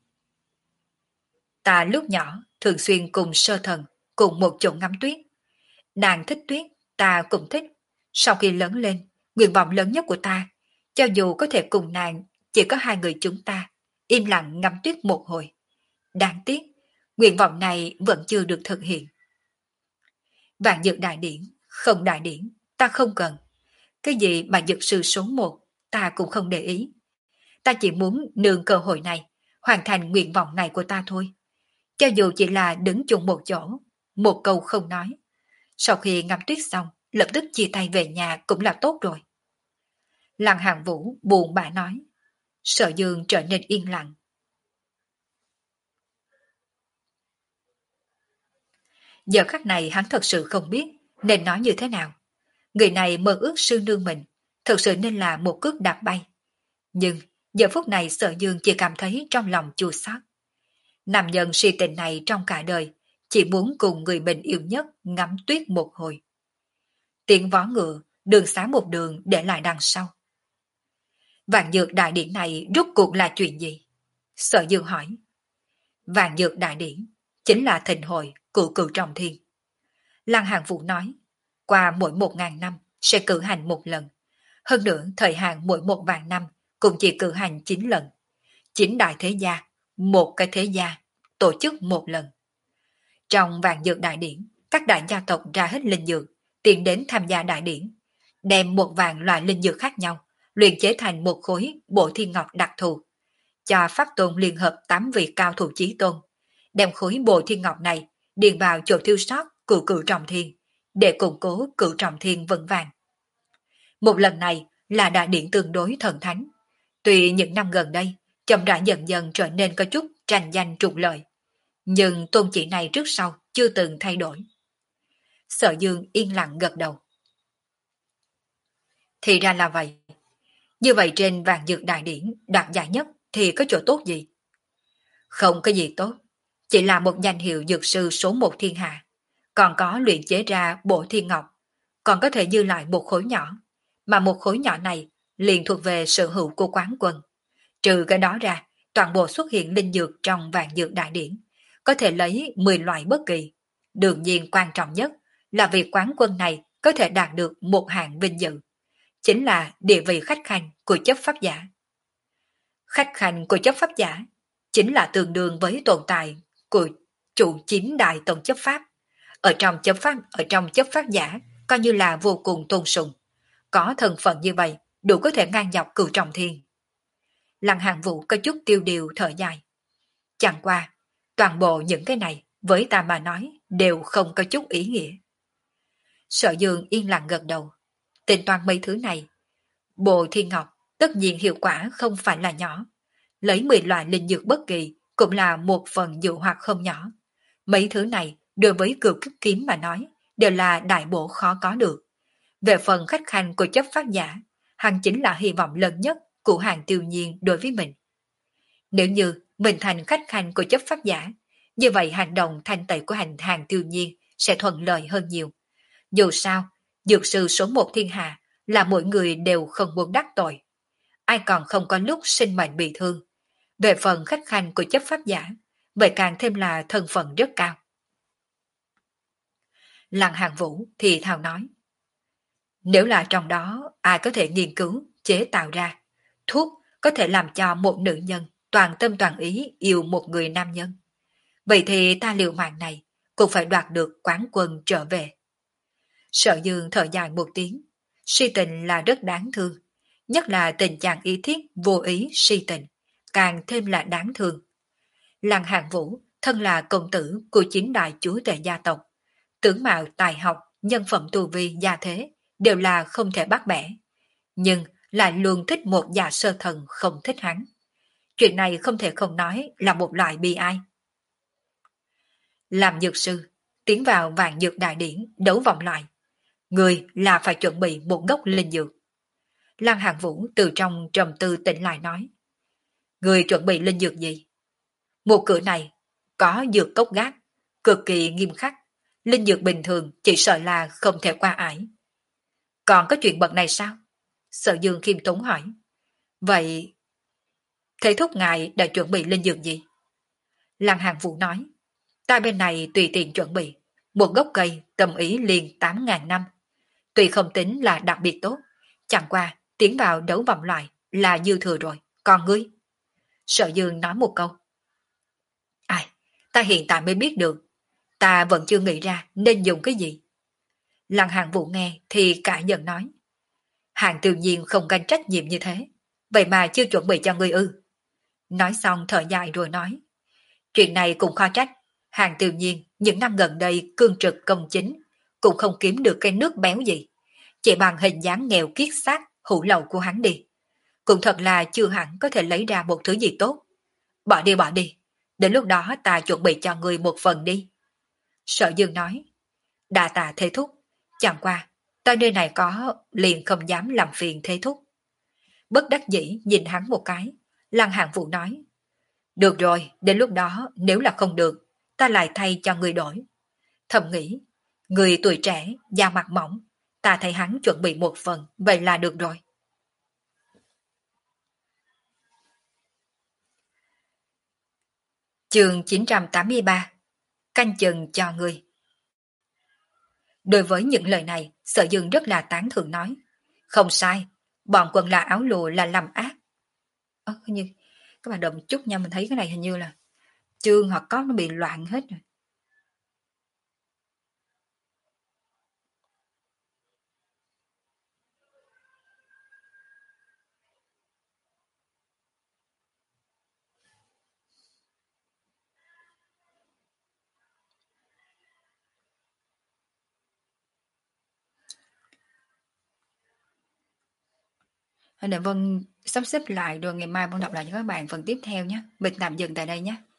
Ta lúc nhỏ thường xuyên cùng Sơ Thần cùng một chỗ ngắm tuyết. Nàng thích tuyết, ta cũng thích. Sau khi lớn lên, nguyện vọng lớn nhất của ta, cho dù có thể cùng nàng, chỉ có hai người chúng ta, im lặng ngắm tuyết một hồi. Đáng tiếc, nguyện vọng này vẫn chưa được thực hiện. Vạn dược đại điển, không đại điển, ta không cần. Cái gì mà dược sư số một, ta cũng không để ý. Ta chỉ muốn nương cơ hội này, hoàn thành nguyện vọng này của ta thôi. Cho dù chỉ là đứng chung một chỗ, một câu không nói. Sau khi ngắm tuyết xong, lập tức chia tay về nhà cũng là tốt rồi. Lăng Hàn Vũ buồn bã nói. Sở Dương trở nên yên lặng. Giờ khắc này hắn thật sự không biết nên nói như thế nào. Người này mơ ước sư nương mình, thật sự nên là một cước đạp bay. Nhưng giờ phút này Sở Dương chỉ cảm thấy trong lòng chua xót. Nam nhân si tình này trong cả đời chỉ muốn cùng người mình yêu nhất ngắm tuyết một hồi. Tiếng vó ngựa, đường xá một đường để lại đằng sau. Vạn dược đại điển này rốt cuộc là chuyện gì? Sở Dương hỏi. Vạn dược đại điển chính là thịnh hội cửu cửu trọng thiên. Lăng Hàn Vũ nói, qua mỗi một ngàn năm sẽ cử hành một lần. Hơn nữa thời hạn mỗi một vạn năm cũng chỉ cử hành chín lần. Chín đại thế gia, một cái thế gia, tổ chức một lần. Trong vạn dược đại điển, các đại gia tộc ra hết linh dược, tiến đến tham gia đại điển, đem một vạn loại linh dược khác nhau, luyện chế thành một khối bộ thiên ngọc đặc thù, cho Pháp Tôn liên hợp tám vị cao thủ chí tôn, đem khối bộ thiên ngọc này điền vào chỗ thiêu sót cửu cửu trọng thiên, để củng cố cửu trọng thiên vững vàng. Một lần này là đại điển tương đối thần thánh, tuy những năm gần đây chậm rãi dần dần trở nên có chút tranh giành trục lợi, nhưng tôn chỉ này trước sau chưa từng thay đổi. Sở Dương yên lặng gật đầu. Thì ra là vậy. Như vậy trên vạn dược đại điển đạt giải nhất thì có chỗ tốt gì? Không có gì tốt, chỉ là một danh hiệu dược sư số một thiên hạ, còn có luyện chế ra bộ thiên ngọc, còn có thể dư lại một khối nhỏ, mà một khối nhỏ này liền thuộc về sở hữu của quán quân. Trừ cái đó ra, toàn bộ xuất hiện linh dược trong vạn dược đại điển, có thể lấy mười loại bất kỳ. Đương nhiên quan trọng nhất là việc quán quân này có thể đạt được một hạng vinh dự, chính là địa vị khách khanh của chấp pháp giả. Khách khanh của chấp pháp giả chính là tương đương với tồn tại của chủ chín đại tổng chấp pháp. Ở trong chấp pháp, ở trong chấp pháp giả coi như là vô cùng tôn sùng. Có thân phận như vậy đủ có thể ngang dọc cửu trọng thiên. Lăng Hàn Vũ có chút tiêu điều thở dài. Chẳng qua, toàn bộ những cái này với ta mà nói đều không có chút ý nghĩa. Sở Dương yên lặng gật đầu. Tính toán mấy thứ này, bộ thiên ngọc tất nhiên hiệu quả không phải là nhỏ. Lấy mười loại linh dược bất kỳ cũng là một phần dụ hoặc không nhỏ. Mấy thứ này đối với cửu kiếp kiếm mà nói đều là đại bổ khó có được. Về phần khách khanh của chấp pháp giả, hắn chính là hy vọng lớn nhất của hàng tiêu nhiên đối với mình. Nếu như mình thành khách khanh của chấp pháp giả, như vậy hành động thanh tẩy của hành hàng tiêu nhiên sẽ thuận lợi hơn nhiều. Dù sao, dược sư số một thiên hạ là mỗi người đều không muốn đắc tội. Ai còn không có lúc sinh mệnh bị thương. Về phần khách khanh của chấp pháp giả, vậy càng thêm là thân phận rất cao. Lăng Hàn Vũ thì thào nói. Nếu là trong đó ai có thể nghiên cứu, chế tạo ra thuốc có thể làm cho một nữ nhân toàn tâm toàn ý yêu một người nam nhân, vậy thì ta liều mạng này cũng phải đoạt được quán quân trở về. Sở Dương thở dài một tiếng, si tình là rất đáng thương, nhất là tình trạng ý thiết vô ý si tình, càng thêm là đáng thương. Lăng Hàn Vũ thân là công tử của chính đại chúa tể gia tộc, tướng mạo tài học nhân phẩm tu vi gia thế đều là không thể bắt bẻ, nhưng lại luôn thích một già sơ thần không thích hắn. Chuyện này không thể không nói là một loại bi ai. Làm dược sư, tiến vào vạn dược đại điển đấu vòng loại, người là phải chuẩn bị một gốc linh dược. Lăng Hàn Vũ từ trong trầm tư tỉnh lại nói, người chuẩn bị linh dược gì? Một cửa này có dược cốc gác, cực kỳ nghiêm khắc, linh dược bình thường chỉ sợ là không thể qua ải. Còn có chuyện bậc này sao? Sở Dương khiêm tốn hỏi. Vậy thế thúc ngài đã chuẩn bị linh dược gì? Lăng Hàn Vũ nói, ta bên này tùy tiện chuẩn bị, một gốc cây tâm ý liền tám ngàn năm. Tuy không tính là đặc biệt tốt, chẳng qua tiến vào đấu vòng loại là dư thừa rồi, còn ngươi? Sở Dương nói một câu. Ai, ta hiện tại mới biết được, ta vẫn chưa nghĩ ra nên dùng cái gì. Lăng Hàn Vũ nghe thì cả giận nói, Hàng tự nhiên không gánh trách nhiệm như thế, vậy mà chưa chuẩn bị cho ngươi ư. Nói xong thở dài rồi nói, chuyện này cũng khó trách, Hàng tự nhiên những năm gần đây cương trực công chính, cũng không kiếm được cái nước béo gì, chỉ bằng hình dáng nghèo kiết xác hủ lậu của hắn đi. Cũng thật là chưa hẳn có thể lấy ra một thứ gì tốt. Bỏ đi bỏ đi, đến lúc đó ta chuẩn bị cho ngươi một phần đi. Sở Dương nói, đa tạ thế thúc, chẳng qua, ta nơi này có liền không dám làm phiền thế thúc. Bất đắc dĩ nhìn hắn một cái, Lăng Hàn Vũ nói, được rồi, đến lúc đó nếu là không được, ta lại thay cho người đổi. Thầm nghĩ, người tuổi trẻ, da mặt mỏng, ta thấy hắn chuẩn bị một phần, vậy là được rồi. Chương chín trăm tám mươi ba, canh chừng cho người. Đối với những lời này, Sở Dương rất là tán thưởng nói, không sai, bọn quần là áo lụa là làm ác. Ơ, hình như các bạn đợi một chút nha, mình thấy cái này hình như là chương hoặc có nó bị loạn hết rồi. Để Vân sắp xếp lại rồi ngày mai Vân đọc lại cho các bạn phần tiếp theo nhé. Mình tạm dừng tại đây nhé.